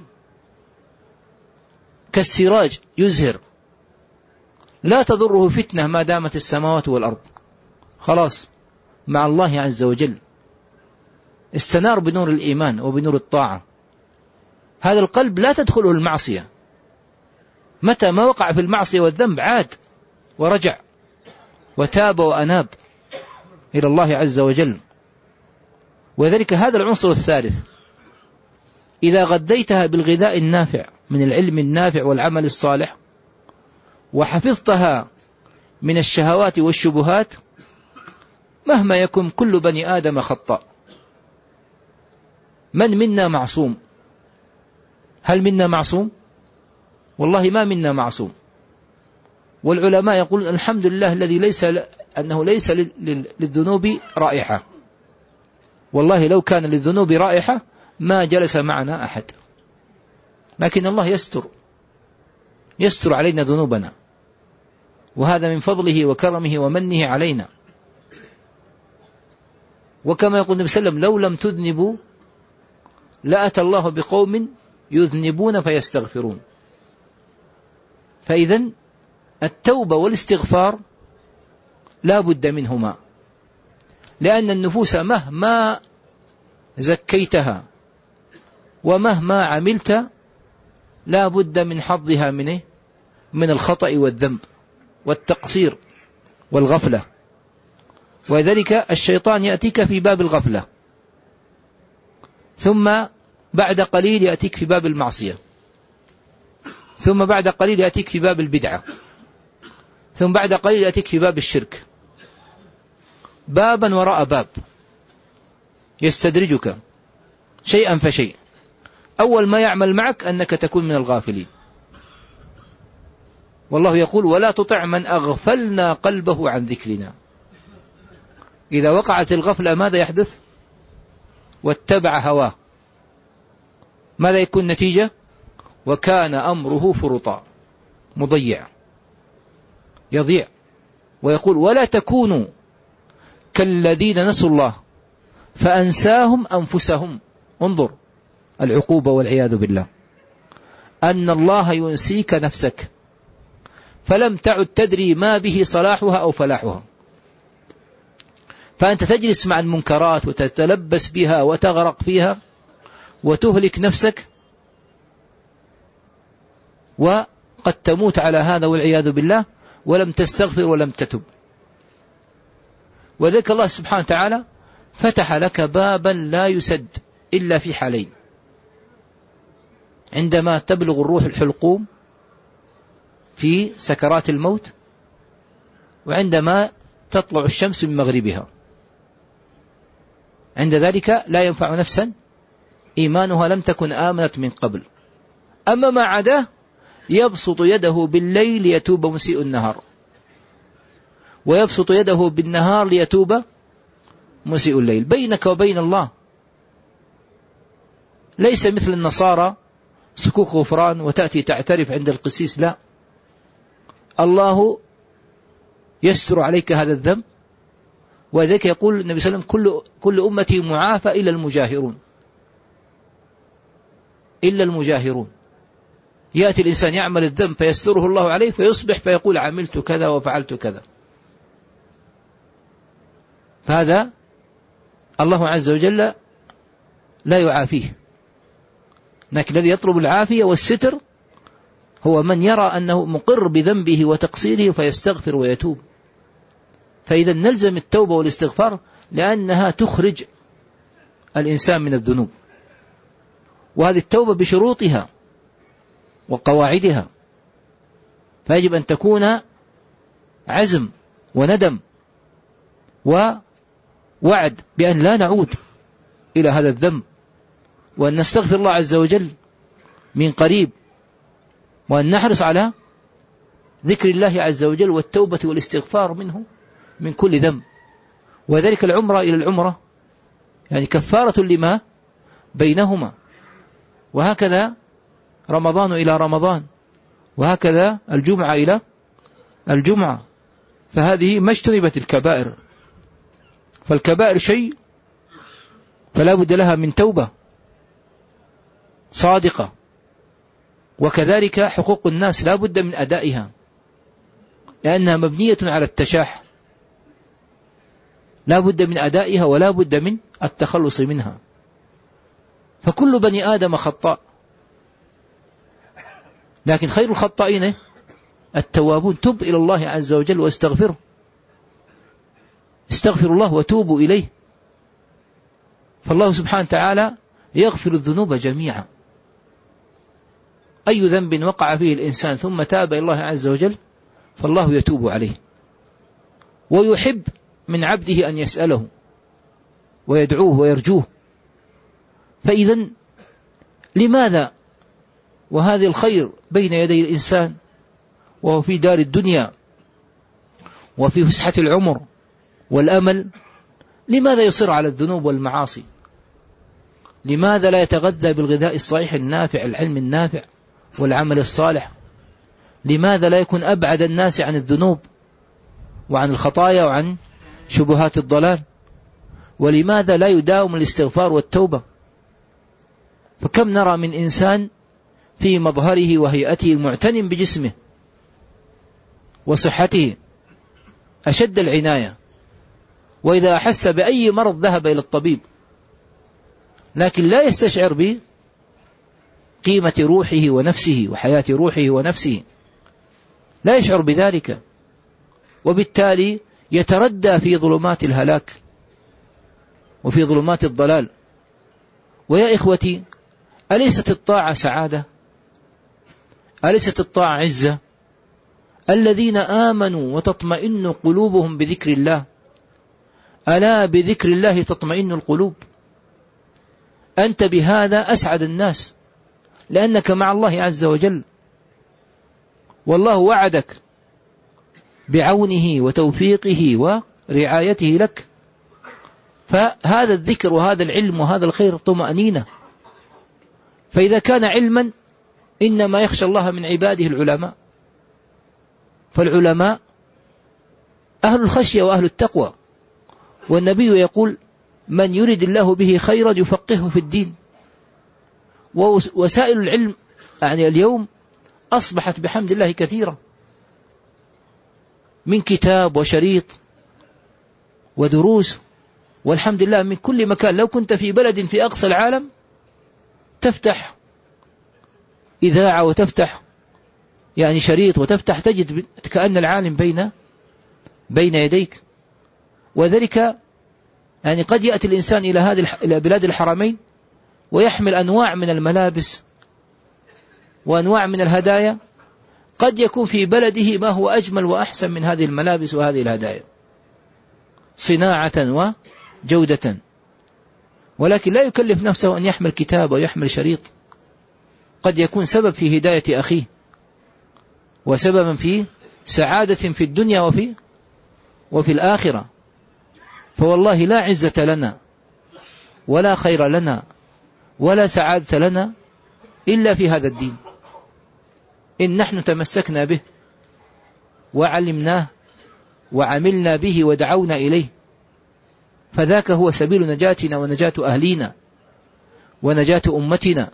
كالسراج يزهر لا تضره فتنة ما دامت السماوات والأرض، خلاص مع الله عز وجل، استنار بنور الإيمان وبنور الطاعة. هذا القلب لا تدخله المعصية، متى ما وقع في المعصية والذنب عاد ورجع وتاب وأناب إلى الله عز وجل. وذلك هذا العنصر الثالث، إذا غذيتها بالغذاء النافع من العلم النافع والعمل الصالح، وحفظتها من الشهوات والشبهات، مهما يكن كل بني آدم خطأ. من منا معصوم؟ هل منا معصوم؟ والله ما منا معصوم. والعلماء يقولون: الحمد لله الذي ليس أنه ليس للذنوب رائحة. والله لو كان للذنوب رائحة ما جلس معنا أحد، لكن الله يستر يستر علينا ذنوبنا، وهذا من فضله وكرمه ومنه علينا. وكما يقول النبي صلى الله عليه وسلم: لو لم تذنبوا لأتى الله بقوم يذنبون فيستغفرون. فإذن التوبة والاستغفار لا بد منهما، لأن النفوس مهما زكيتها ومهما عملت لا بد من حظها منه من الخطأ والذنب والتقصير والغفلة. وذلك الشيطان يأتيك في باب الغفلة، ثم بعد قليل يأتيك في باب المعصية، ثم بعد قليل يأتيك في باب البدعة، ثم بعد قليل يأتيك في باب الشرك، بابا وراء باب يستدرجك شيئا فشيء. أول ما يعمل معك أنك تكون من الغافلين. والله يقول: ولا تطع من أغفلنا قلبه عن ذكرنا. إذا وقعت الغفلة ماذا يحدث؟ واتبع هواه، ماذا يكون النتيجة؟ وكان أمره فرطا، مضيع، يضيع. ويقول ولا تكونوا كالذين نسوا الله فأنساهم أنفسهم. انظر العقوبة والعياذ بالله، أن الله ينسيك نفسك فلم تعد تدري ما به صلاحها أو فلاحها، فأنت تجلس مع المنكرات وتتلبس بها وتغرق فيها وتهلك نفسك، وقد تموت على هذا والعياذ بالله ولم تستغفر ولم تتب. وذلك الله سبحانه وتعالى فتح لك بابا لا يسد إلا في حالين: عندما تبلغ الروح الحلقوم في سكرات الموت، وعندما تطلع الشمس من مغربها، عند ذلك لا ينفع نفسا إيمانها لم تكن آمنت من قبل. أما ما عداه يبسط يده بالليل ليتوب مسيء النهار، ويبسط يده بالنهار ليتوب مسيء الليل. بينك وبين الله ليس مثل النصارى سكوك غفران وتأتي تعترف عند القسيس، لا، الله يستر عليك هذا الذنب. وذلك يقول النبي صلى الله عليه وسلم: كل, كل أمتي معافى إلا المجاهرون، إلا المجاهرون. يأتي الإنسان يعمل الذنب فيستره الله عليه فيصبح فيقول عملت كذا وفعلت كذا، فهذا الله عز وجل لا يعافيه. لكن الذي يطلب العافية والستر هو من يرى أنه مقر بذنبه وتقصيره فيستغفر ويتوب. فإذا نلزم التوبة والاستغفار لأنها تخرج الإنسان من الذنوب، وهذه التوبة بشروطها وقواعدها، فيجب أن تكون عزم وندم ووعد بأن لا نعود إلى هذا الذنب، وأن نستغفر الله عز وجل من قريب، وأن نحرص على ذكر الله عز وجل والتوبة والاستغفار منه من كل ذنب. وذلك العمرة إلى العمرة يعني كفارة لما بينهما، وهكذا رمضان إلى رمضان، وهكذا الجمعة إلى الجمعة. فهذه ما اجتنبت الكبائر، فالكبائر شيء فلا بد لها من توبة صادقة، وكذلك حقوق الناس لا بد من أدائها لأنها مبنية على التشاح، لا بد من أدائها ولا بد من التخلص منها. فكل بني آدم خطاء، لكن خير الخطائين التوابون. تب إلى الله عز وجل واستغفره، استغفر الله وتوبوا إليه، فالله سبحانه وتعالى يغفر الذنوب جميعا. أي ذنب وقع فيه الإنسان ثم تاب إلى الله عز وجل فالله يتوب عليه، ويحب من عبده أن يسأله ويدعوه ويرجوه. فإذا لماذا وهذا الخير بين يدي الإنسان وهو في دار الدنيا وفي فسحة العمر والأمل، لماذا يصر على الذنوب والمعاصي؟ لماذا لا يتغذى بالغذاء الصحيح النافع، العلم النافع والعمل الصالح؟ لماذا لا يكون أبعد الناس عن الذنوب وعن الخطايا وعن شبهات الضلال؟ ولماذا لا يداوم الاستغفار والتوبة؟ فكم نرى من إنسان في مظهره وهيئته معتن بجسمه وصحته أشد العناية، وإذا أحس بأي مرض ذهب إلى الطبيب، لكن لا يستشعر بقيمة روحه ونفسه وحياة روحه ونفسه، لا يشعر بذلك، وبالتالي يتردى في ظلمات الهلاك وفي ظلمات الضلال. ويا إخوتي، أليست الطاعة سعادة؟ أليست الطاعة عزة؟ الذين آمنوا وتطمئن قلوبهم بذكر الله، ألا بذكر الله تطمئن القلوب. أنت بهذا أسعد الناس لأنك مع الله عز وجل، والله وعدك بعونه وتوفيقه ورعايته لك فهذا الذكر وهذا العلم وهذا الخير طمأنينة. فإذا كان علما إنما يخشى الله من عباده العلماء، فالعلماء أهل الخشية وأهل التقوى، والنبي يقول من يرد الله به خيرا يفقهه في الدين. ووسائل العلم يعني اليوم أصبحت بحمد الله كثيرة، من كتاب وشريط ودروس، والحمد لله من كل مكان. لو كنت في بلد في أقصى العالم تفتح إذاعة وتفتح يعني شريط وتفتح تجد كأن العالم بين بين يديك. وذلك يعني قد يأتي الإنسان إلى هذه إلى بلاد الحرمين ويحمل أنواع من الملابس وأنواع من الهدايا، قد يكون في بلده ما هو أجمل وأحسن من هذه الملابس وهذه الهدايا صناعة وجودة، ولكن لا يكلف نفسه أن يحمل كتاب ويحمل شريط، قد يكون سبب في هداية أخيه وسببا في سعادة في الدنيا وفي وفي الآخرة. فوالله لا عزة لنا ولا خير لنا ولا سعادة لنا إلا في هذا الدين، إن نحن تمسكنا به وعلمناه وعملنا به ودعونا إليه، فذاك هو سبيل نجاتنا ونجاة أهلينا ونجاة أمتنا،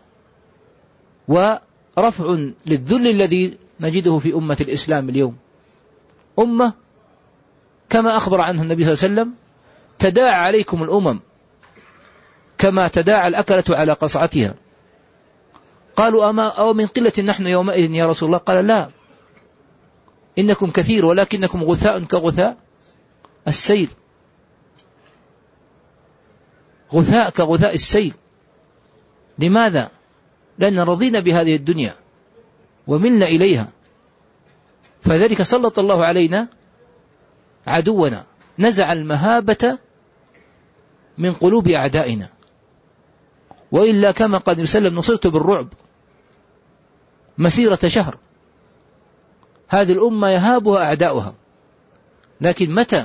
ورفع للذل الذي نجده في أمة الإسلام اليوم. أمة كما أخبر عنها النبي صلى الله عليه وسلم تداعى عليكم الأمم كما تداعى الأكلة على قصعتها. قالوا أما أو من قلة نحن يومئذ يا رسول الله؟ قال لا، إنكم كثير ولكنكم غثاء كغثاء السيل، غثاء كغثاء السيل. لماذا؟ لأن رضينا بهذه الدنيا وملنا إليها، فذلك سلط الله علينا عدونا، نزع المهابة من قلوب أعدائنا، وإلا كما قد يسلم نصرت بالرعب مسيرة شهر. هذه الأمة يهابها أعداؤها، لكن متى؟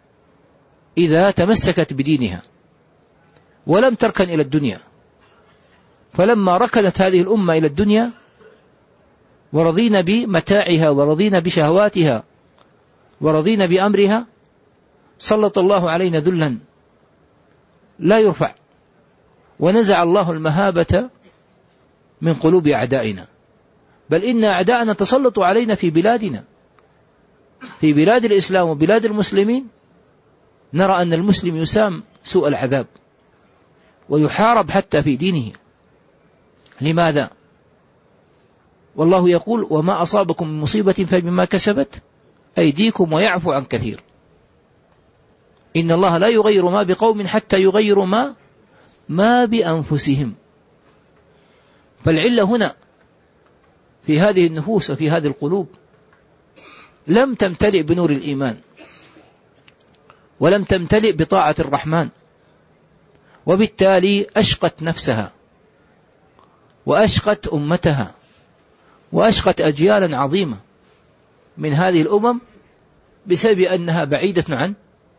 إذا تمسكت بدينها ولم تركن إلى الدنيا. فلما ركنت هذه الأمة إلى الدنيا ورضينا بمتاعها ورضينا بشهواتها ورضينا بأمرها، سلط الله علينا ذلا لا يرفع، ونزع الله المهابة من قلوب أعدائنا. بل إن أعداءنا تسلطوا علينا في بلادنا، في بلاد الإسلام وبلاد المسلمين، نرى أن المسلم يسام سوء العذاب ويحارب حتى في دينه. لماذا؟ والله يقول وما أصابكم من مصيبة فبما كسبت أيديكم ويعفو عن كثير. إن الله لا يغير ما بقوم حتى يغيروا ما ما بأنفسهم. فالعلة هنا في هذه النفوس وفي هذه القلوب لم تمتلئ بنور الإيمان ولم تمتلئ بطاعة الرحمن، وبالتالي أشقت نفسها وأشقت أمتها وأشقت أجيالا عظيمة من هذه الأمم بسبب أنها بعيدة عن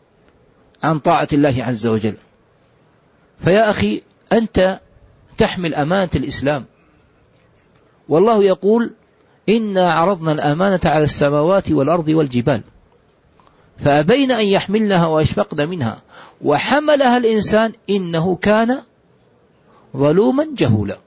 عن طاعة الله عز وجل. فيا أخي أنت تحمل أمانة الإسلام، والله يقول إنا عرضنا الأمانة على السماوات والأرض والجبال فأبين أن يحملنها وأشفقن منها وحملها الإنسان إنه كان ظلوما جهولا.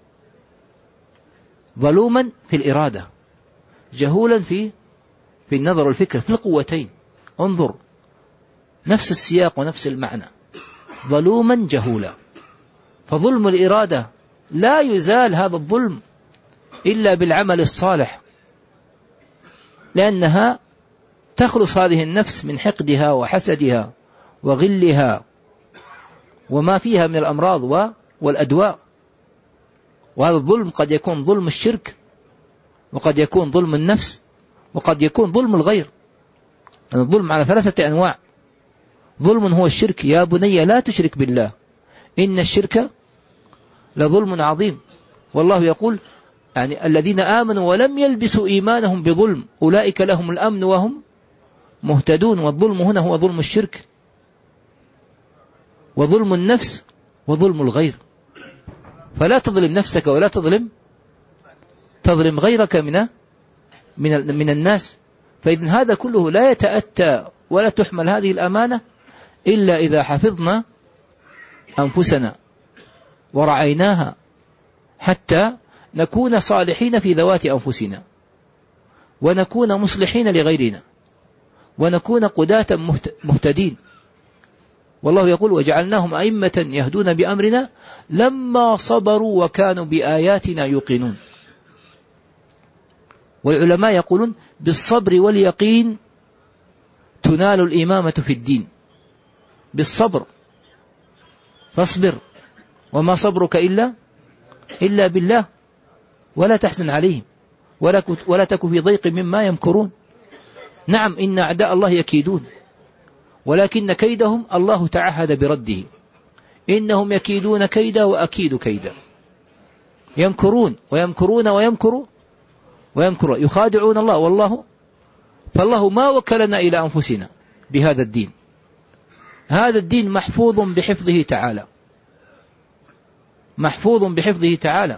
ظلوما في الإرادة، جهولا في في النظر والفكر، في القوتين. انظر نفس السياق ونفس المعنى، ظلوما جهولا. فظلم الإرادة لا يزال هذا الظلم إلا بالعمل الصالح، لأنها تخلص هذه النفس من حقدها وحسدها وغلها وما فيها من الأمراض والأدواء. وهذا الظلم قد يكون ظلم الشرك، وقد يكون ظلم النفس، وقد يكون ظلم الغير. الظلم على ثلاثة أنواع. ظلم هو الشرك، يا بني لا تشرك بالله إن الشرك لظلم عظيم. والله يقول يعني الذين آمنوا ولم يلبسوا إيمانهم بظلم أولئك لهم الأمن وهم مهتدون. والظلم هنا هو ظلم الشرك. وظلم النفس وظلم الغير. فلا تظلم نفسك ولا تظلم تظلم غيرك من من من الناس. فإذن هذا كله لا يتأتى ولا تحمل هذه الأمانة إلا إذا حفظنا أنفسنا ورعيناها حتى نكون صالحين في ذوات أنفسنا، ونكون مصلحين لغيرنا، ونكون قداة مهتدين. والله يقول: وجعلناهم أئمة يهدون بأمرنا لما صبروا وكانوا بآياتنا يوقنون. والعلماء يقولون: بالصبر واليقين تنال الإمامة في الدين. بالصبر، فاصبر وما صبرك إلا إلا بالله، ولا تحزن عليهم ولا تك في ضيق مما يمكرون. نعم، إن أعداء الله يكيدون، ولكن كيدهم الله تعهد برده. إنهم يكيدون كيدا وأكيد كيدا. يمكرون ويمكرون ويمكروا ويمكرون يخادعون الله والله. فالله ما وكلنا إلى أنفسنا بهذا الدين. هذا الدين محفوظ بحفظه تعالى، محفوظ بحفظه تعالى.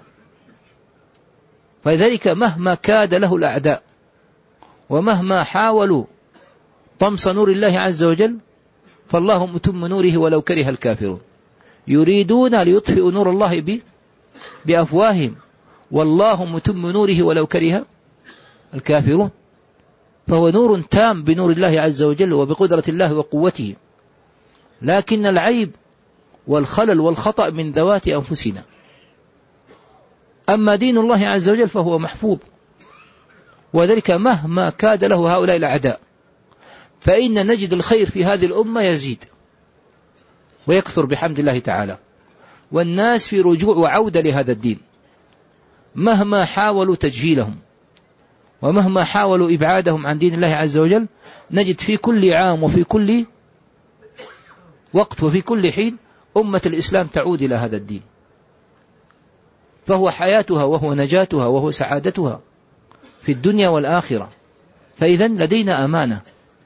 فلذلك مهما كاد له الأعداء ومهما حاولوا طمس نور الله عز وجل، فالله متم نوره ولو كره الكافرون. يريدون ليطفئوا نور الله بأفواههم والله متم نوره ولو كره الكافرون. فهو نور تام بنور الله عز وجل وبقدرة الله وقوته، لكن العيب والخلل والخطأ من ذوات أنفسنا. أما دين الله عز وجل فهو محفوظ، وذلك مهما كاد له هؤلاء الأعداء، فإن نجد الخير في هذه الأمة يزيد ويكثر بحمد الله تعالى، والناس في رجوع وعودة لهذا الدين. مهما حاولوا تجهيلهم ومهما حاولوا إبعادهم عن دين الله عز وجل، نجد في كل عام وفي كل وقت وفي كل حين أمة الإسلام تعود إلى هذا الدين، فهو حياتها وهو نجاتها وهو سعادتها في الدنيا والآخرة. فإذن لدينا أمانة،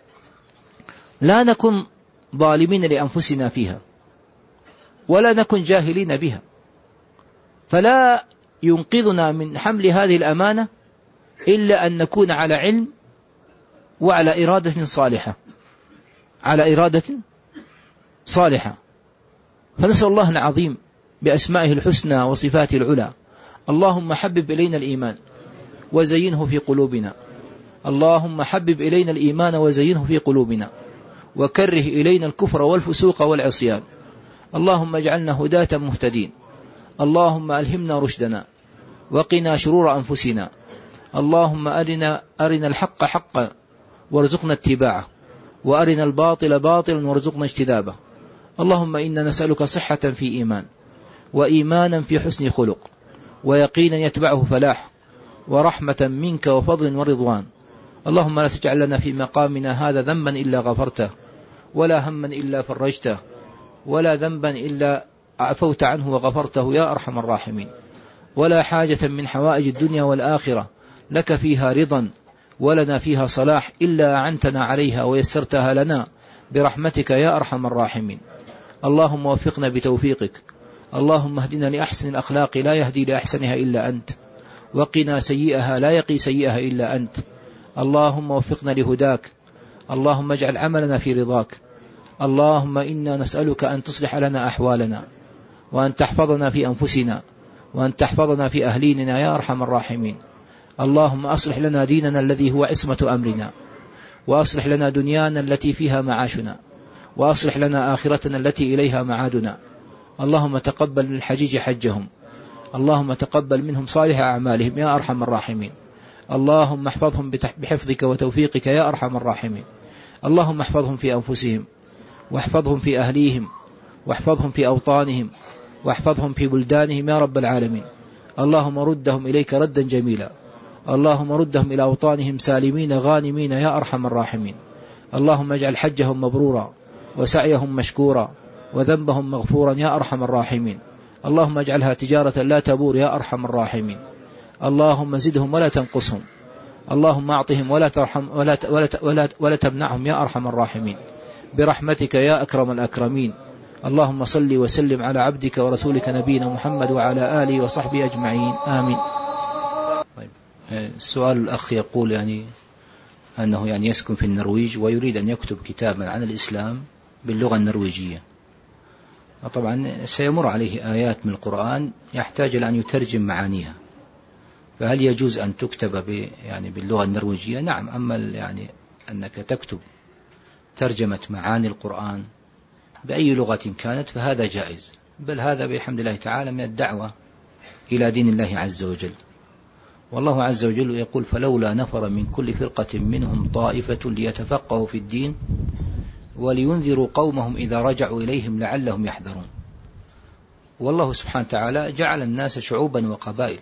لا نكن ظالمين لأنفسنا فيها ولا نكن جاهلين بها. فلا ينقذنا من حمل هذه الأمانة إلا أن نكون على علم وعلى إرادة صالحة، على إرادة صالحة. فنسأل الله العظيم بأسمائه الحسنى وصفاته العلى: اللهم حبب إلينا الإيمان وزينه في قلوبنا، اللهم حبب إلينا الإيمان وزينه في قلوبنا، وكره إلينا الكفر والفسوق والعصيان، اللهم اجعلنا هداة مهتدين، اللهم ألهمنا رشدنا وقنا شرور أنفسنا، اللهم أرنا, أرنا الحق حقا وارزقنا اتباعه، وأرنا الباطل باطلا وارزقنا اجتنابه. اللهم إنا نسألك صحة في إيمان، وإيمانا في حسن خلق، ويقينا يتبعه فلاح، ورحمة منك وفضل ورضوان. اللهم لا تجعل لنا في مقامنا هذا ذنبا إلا غفرته، ولا هما إلا فرجته، ولا ذنبا إلا عفوت عنه وغفرته يا أرحم الراحمين، ولا حاجة من حوائج الدنيا والآخرة لك فيها رضا ولنا فيها صلاح إلا أعنتنا عليها ويسرتها لنا برحمتك يا أرحم الراحمين. اللهم وفقنا بتوفيقك، اللهم اهدنا لأحسن الأخلاق لا يهدي لأحسنها إلا أنت، وقنا سيئها لا يقي سيئها إلا أنت. اللهم وفقنا لهداك، اللهم اجعل عملنا في رضاك. اللهم إنا نسألك أن تصلح لنا أحوالنا، وأن تحفظنا في أنفسنا، وأن تحفظنا في أهليننا يا أرحم الراحمين. اللهم أصلح لنا ديننا الذي هو عصمة أمرنا، وأصلح لنا دنيانا التي فيها معاشنا، وأصلح لنا آخرتنا التي إليها معادنا. اللهم تقبل من الحجيج حجهم، اللهم تقبل منهم صالح أعمالهم يا أرحم الراحمين. اللهم احفظهم بحفظك وتوفيقك يا أرحم الراحمين. اللهم احفظهم في أنفسهم، واحفظهم في أهليهم، واحفظهم في أوطانهم، واحفظهم في بلدانهم يا رب العالمين. اللهم ردهم إليك ردا جميلا، اللهم ردهم إلى أوطانهم سالمين غانمين يا أرحم الراحمين. اللهم اجعل حجهم مبرورا، وسعيهم مشكورا، وذنبهم مغفورا يا أرحم الراحمين. اللهم اجعلها تجارة لا تبور يا أرحم الراحمين. اللهم زدهم ولا تنقصهم، اللهم أعطهم ولا ترحم ولا ولا ولا, ولا تمنعهم يا أرحم الراحمين برحمتك يا أكرم الأكرمين. اللهم صل وسلم على عبدك ورسولك نبينا محمد وعلى آله وصحبه أجمعين آمين. طيب السؤال الأخ يقول يعني أنه يعني يسكن في النرويج ويريد أن يكتب كتابا عن الإسلام باللغة النرويجية، وطبعا سيمر عليه آيات من القرآن يحتاج إلى أن يترجم معانيها، فهل يجوز أن تكتب يعني باللغة النرويجية؟ نعم. أما يعني أنك تكتب ترجمة معاني القرآن بأي لغة كانت فهذا جائز، بل هذا بحمد الله تعالى من الدعوة إلى دين الله عز وجل. والله عز وجل يقول فلولا نفر من كل فرقة منهم طائفة ليتفقهوا في الدين ولينذروا قومهم إذا رجعوا إليهم لعلهم يحذرون. والله سبحانه وتعالى جعل الناس شعوبا وقبائل،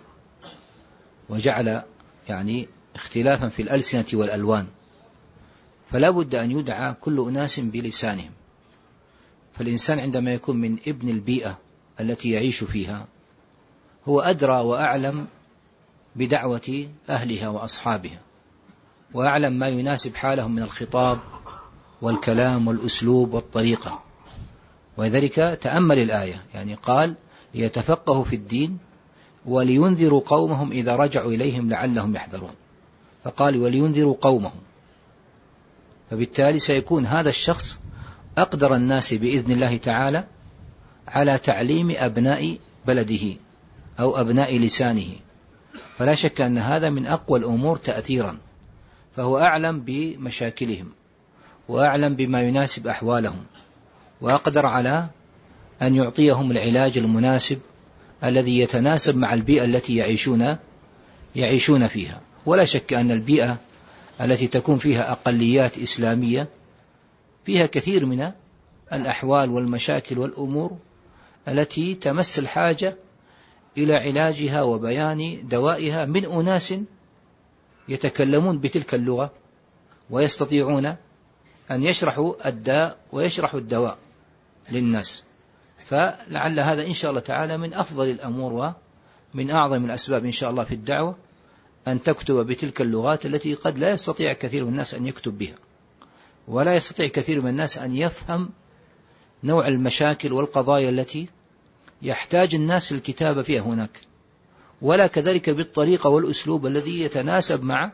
وجعل يعني اختلافا في الألسنة والألوان، فلا بد أن يدعى كل أناس بلسانهم. فالإنسان عندما يكون من ابن البيئة التي يعيش فيها هو أدرى وأعلم بدعوة أهلها وأصحابها، وأعلم ما يناسب حالهم من الخطاب والكلام والأسلوب والطريقة. ولذلك تأمل الآية، يعني قال ليتفقهوا في الدين ولينذروا قومهم إذا رجعوا إليهم لعلهم يحذرون، فقال ولينذروا قومهم، فبالتالي سيكون هذا الشخص أقدر الناس بإذن الله تعالى على تعليم أبناء بلده أو أبناء لسانه، فلا شك أن هذا من أقوى الأمور تأثيرا، فهو أعلم بمشاكلهم وأعلم بما يناسب أحوالهم، وأقدر على أن يعطيهم العلاج المناسب الذي يتناسب مع البيئة التي يعيشون يعيشون فيها. ولا شك أن البيئة التي تكون فيها أقليات إسلامية فيها كثير من الأحوال والمشاكل والأمور التي تمس الحاجة إلى علاجها وبيان دوائها من أناس يتكلمون بتلك اللغة ويستطيعون أن يشرحوا الداء ويشرحوا الدواء للناس. فلعل هذا إن شاء الله تعالى من أفضل الأمور ومن أعظم الأسباب إن شاء الله في الدعوة، أن تكتب بتلك اللغات التي قد لا يستطيع كثير من الناس أن يكتب بها، ولا يستطيع كثير من الناس أن يفهم نوع المشاكل والقضايا التي يحتاج الناس للكتابة فيها هناك، ولا كذلك بالطريقة والأسلوب الذي يتناسب مع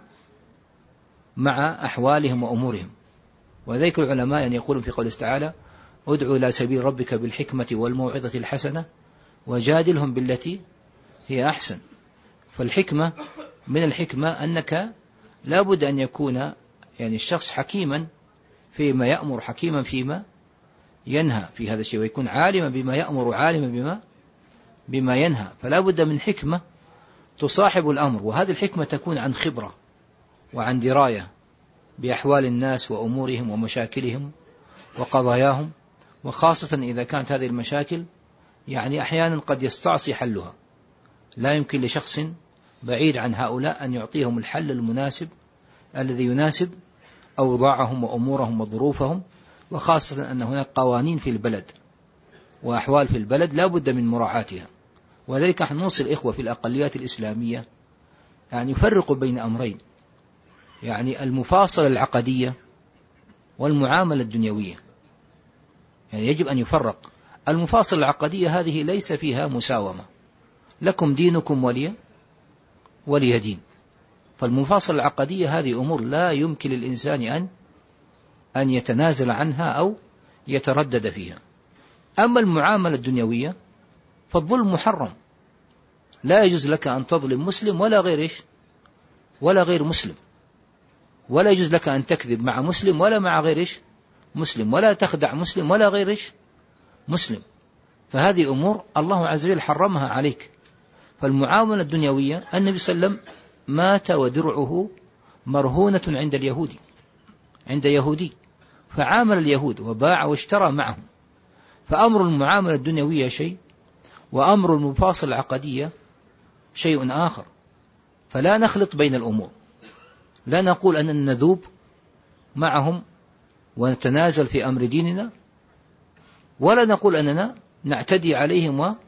مع أحوالهم وأمورهم. وذلك العلماء أن يقولون في قوله تعالى ادعوا إلى سبيل ربك بالحكمة والموعظة الحسنة وجادلهم بالتي هي أحسن. فالحكمة من الحكمة أنك لا بد أن يكون يعني الشخص حكيما فيما يأمر، حكيما فيما ينهى في هذا الشيء، ويكون عالما بما يأمر عالما بما بما ينهى. فلا بد من حكمة تصاحب الأمر، وهذه الحكمة تكون عن خبرة وعن دراية بأحوال الناس وأمورهم ومشاكلهم وقضاياهم، وخاصة إذا كانت هذه المشاكل يعني أحيانا قد يستعصي حلها، لا يمكن لشخص بعيد عن هؤلاء أن يعطيهم الحل المناسب الذي يناسب أوضاعهم وأمورهم وظروفهم، وخاصة أن هناك قوانين في البلد وأحوال في البلد لا بد من مراعاتها. وذلك نحن نوصي الإخوة في الأقليات الإسلامية يعني يفرقوا بين أمرين، يعني المفاصلة العقدية والمعاملة الدنيوية. يعني يجب أن يفرق. المفاصلة العقدية هذه ليس فيها مساومة، لكم دينكم ولي ولي دين. فالمفاصلة العقدية هذه أمور لا يمكن للإنسان أن أن يتنازل عنها أو يتردد فيها. أما المعاملة الدنيوية فالظلم محرم، لا يجوز لك أن تظلم مسلم ولا غير ولا غير مسلم، ولا يجوز لك أن تكذب مع مسلم ولا مع غير مسلم، ولا تخدع مسلم ولا غير مسلم. فهذه أمور الله عز وجل حرمها عليك. فالمعاملة الدنيوية النبي صلى الله عليه وسلم مات ودرعه مرهونة عند اليهودي عند يهودي فعامل اليهود وباع واشترى معهم. فأمر المعاملة الدنيوية شيء، وأمر المفاصل العقدية شيء آخر. فلا نخلط بين الأمور، لا نقول أن نذوب معهم ونتنازل في أمر ديننا، ولا نقول أننا نعتدي عليهم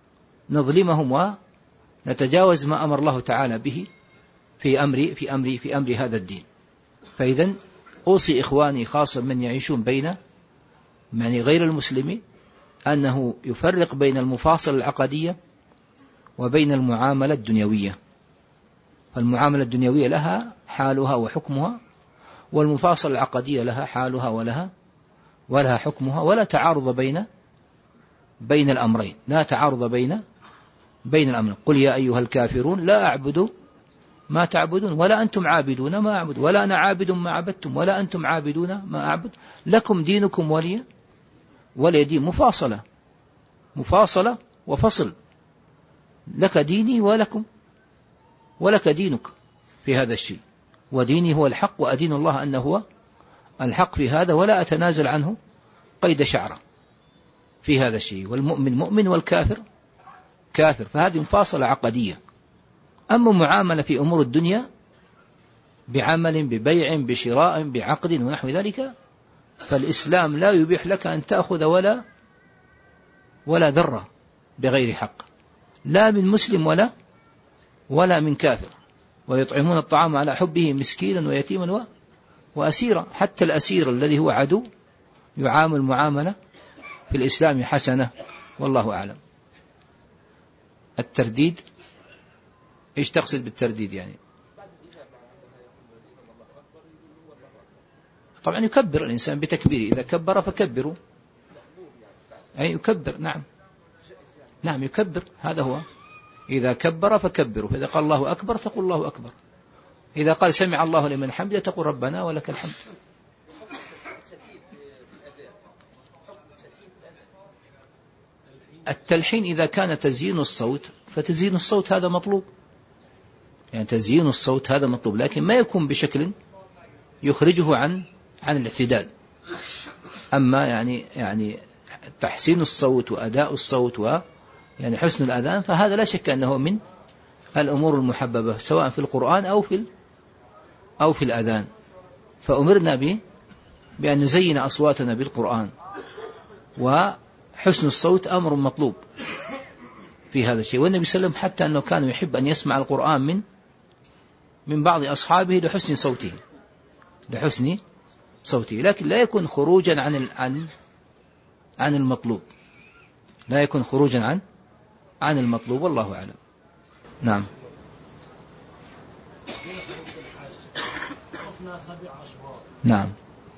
ونظلمهم ونتجاوز ما أمر الله تعالى به في أمر في أمر في أمر هذا الدين. فإذا أوصي إخواني خاصة من يعيشون بين يعني غير المسلمين أنه يفرق بين المفاصلة العقدية وبين المعاملة الدنيوية. فالمعاملة الدنيوية لها حالها وحكمها، والمفاصلة العقدية لها حالها ولها ولها حكمها، ولا تعارض بين بين الأمرين، لا تعارض بين بين الأمرين. قل يا أيها الكافرون لا أعبد ما تعبدون ولا أنتم عابدون ما أعبد ولا أنا عابد ما عبدتم ولا أنتم عابدون ما أعبد لكم دينكم ولي ولي دين. مفاصلة مفاصلة وفصل، لك ديني ولكم ولك دينك في هذا الشيء، وديني هو الحق وأدين الله أنه هو الحق في هذا، ولا أتنازل عنه قيد شعرة في هذا الشيء. والمؤمن مؤمن والكافر كافر، فهذه مفاصلة عقدية. أما معاملة في أمور الدنيا بعمل ببيع بشراء بعقد ونحو ذلك، فالإسلام لا يبيح لك أن تأخذ ولا ولا ذرة بغير حق، لا من مسلم ولا ولا من كافر. ويطعمون الطعام على حبه مسكينا ويتيما وأسيرا، حتى الأسير الذي هو عدو يعامل معاملة في الإسلام حسنة، والله أعلم. الترديد، إيش تقصد بالترديد يعني؟ طبعا يكبر الإنسان بتكبيره، إذا كبر فكبروا، أي يكبر، نعم نعم يكبر، هذا هو. إذا كبر فكبروا، فإذا قال الله أكبر تقول الله أكبر، إذا قال سمع الله لمن حمده تقول ربنا ولك الحمد. التلحين إذا كان تزيين الصوت فتزيين الصوت هذا مطلوب، يعني تزيين الصوت هذا مطلوب، لكن ما يكون بشكل يخرجه عن عن الاعتدال. أما يعني يعني تحسين الصوت وأداء الصوت و يعني حسن الأذان، فهذا لا شك أنه من الأمور المحببة سواء في القرآن أو في أو في الأذان. فأمرنا به بأن نزين أصواتنا بالقرآن، وحسن الصوت أمر مطلوب في هذا الشيء. والنبي صلى الله عليه وسلم حتى أنه كان يحب أن يسمع القرآن من من بعض أصحابه لحسن صوته لحسن صوته لكن لا يكون خروجا عن عن عن المطلوب، لا يكون خروجا عن عن المطلوب، والله أعلم. نعم. نعم.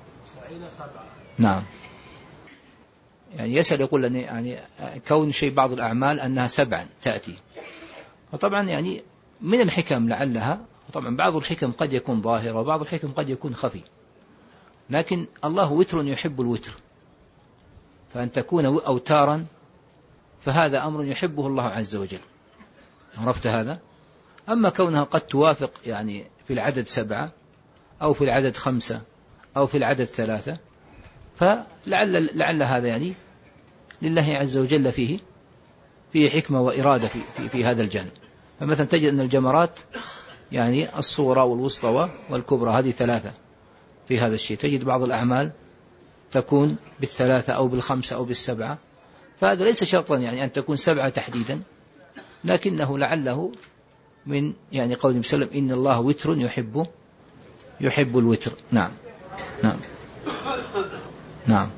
نعم. يعني يسأل يقول أن يعني كون شيء بعض الأعمال أنها سبعا تأتي، وطبعا يعني من الحكم لعلها، طبعا بعض الحكم قد يكون ظاهر وبعض الحكم قد يكون خفي، لكن الله وتر يحب الوتر، فأن تكون أوتارا فهذا أمر يحبه الله عز وجل، عرفت هذا؟ أما كونها قد توافق يعني في العدد سبعة أو في العدد خمسة أو في العدد ثلاثة، فلعل لعل هذا يعني لله عز وجل فيه فيه حكمة وإرادة في, في, في هذا الجانب. فمثلا تجد أن الجمرات يعني الصغرى والوسطى والكبرى هذه ثلاثة في هذا الشيء، تجد بعض الأعمال تكون بالثلاثة أو بالخمسة أو بالسبعة، فهذا ليس شرطا يعني أن تكون سبعة تحديدا، لكنه لعله من يعني قول النبي صلى الله عليه وسلم إن الله وتر يحب يحب الوتر. نعم. نعم. نعم.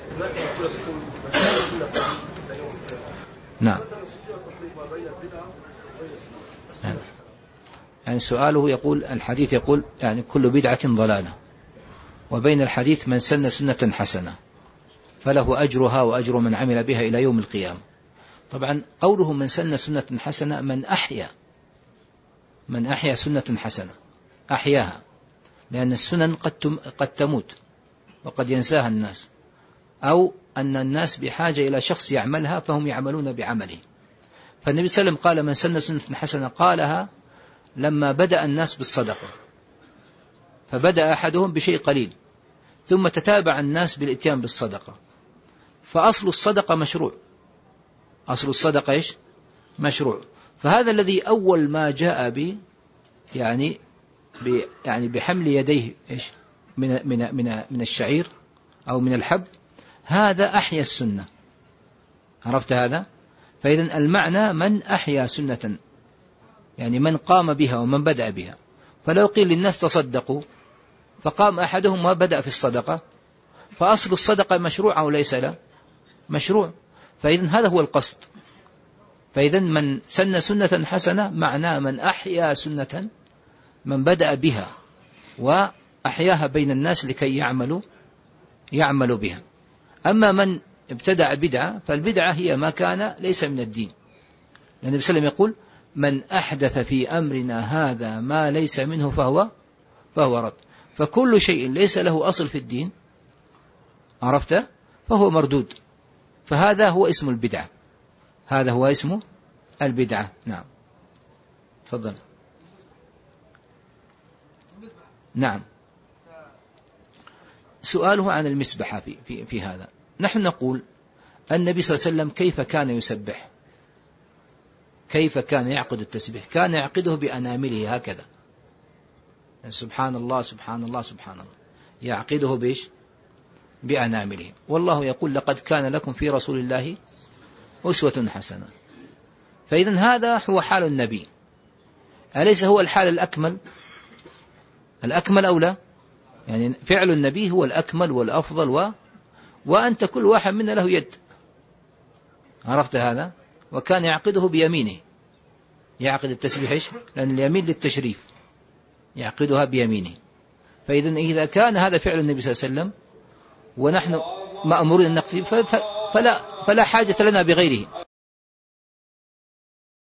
نعم. يعني سؤاله يقول الحديث يقول يعني كل بدعة ضلالة، وبين الحديث من سن سنة حسنة فله أجرها وأجر من عمل بها إلى يوم القيامة. طبعا قوله من سن سنة حسنة من أحيا من أحيا سنة حسنة أحياها، لأن السنن قد قد تموت وقد ينساها الناس، أو أن الناس بحاجة إلى شخص يعملها فهم يعملون بعمله. فالنبي صلى الله عليه وسلم قال من سن سنة حسنة قالها لما بدأ الناس بالصدقة، فبدأ أحدهم بشيء قليل ثم تتابع الناس بالإتيان بالصدقة، فأصل الصدقة مشروع، أصل الصدقة إيش؟ مشروع. فهذا الذي أول ما جاء ب يعني ب يعني بحمل يديه إيش من من من من الشعير أو من الحب، هذا أحيا السنة، عرفت هذا؟ فإذا المعنى من أحيا سنة يعني من قام بها ومن بدأ بها. فلو قيل للناس تصدقوا فقام أحدهم وبدأ في الصدقة، فأصل الصدقة مشروع أو ليس لا مشروع، فإذن هذا هو القصد. فإذن من سن سنة حسنة معناه من أحيا سنة من بدأ بها وأحياها بين الناس لكي يعملوا يعملوا بها. أما من ابتدع بدعة فالبدعة هي ما كان ليس من الدين، لأن النبي صلى الله عليه وسلم يقول من أحدث في أمرنا هذا ما ليس منه فهو فهو رد. فكل شيء ليس له أصل في الدين عرفته فهو مردود. فهذا هو اسم البدعة، هذا هو اسمه البدعة. نعم تفضل. نعم سؤاله عن المسبحة في, في, في هذا. نحن نقول النبي صلى الله عليه وسلم كيف كان يسبح، كيف كان يعقد التسبيح؟ كان يعقده بأنامله هكذا، سبحان الله سبحان الله سبحان الله، يعقده بإيش؟ بأنامله. والله يقول لقد كان لكم في رسول الله أسوة حسنة. فإذن هذا هو حال النبي، أليس هو الحال الأكمل؟ الأكمل أو لا؟ يعني فعل النبي هو الأكمل والأفضل، و... وأنت كل واحد منا له يد، عرفت هذا؟ وكان يعقده بيمينه، يعقد التسبيح إيش؟ لأن اليمين للتشريف، يعقدها بيمينه. فإذن إذا كان هذا فعل النبي صلى الله عليه وسلم ونحن مأمورين أن نقتدي فلا, فلا حاجة لنا بغيره.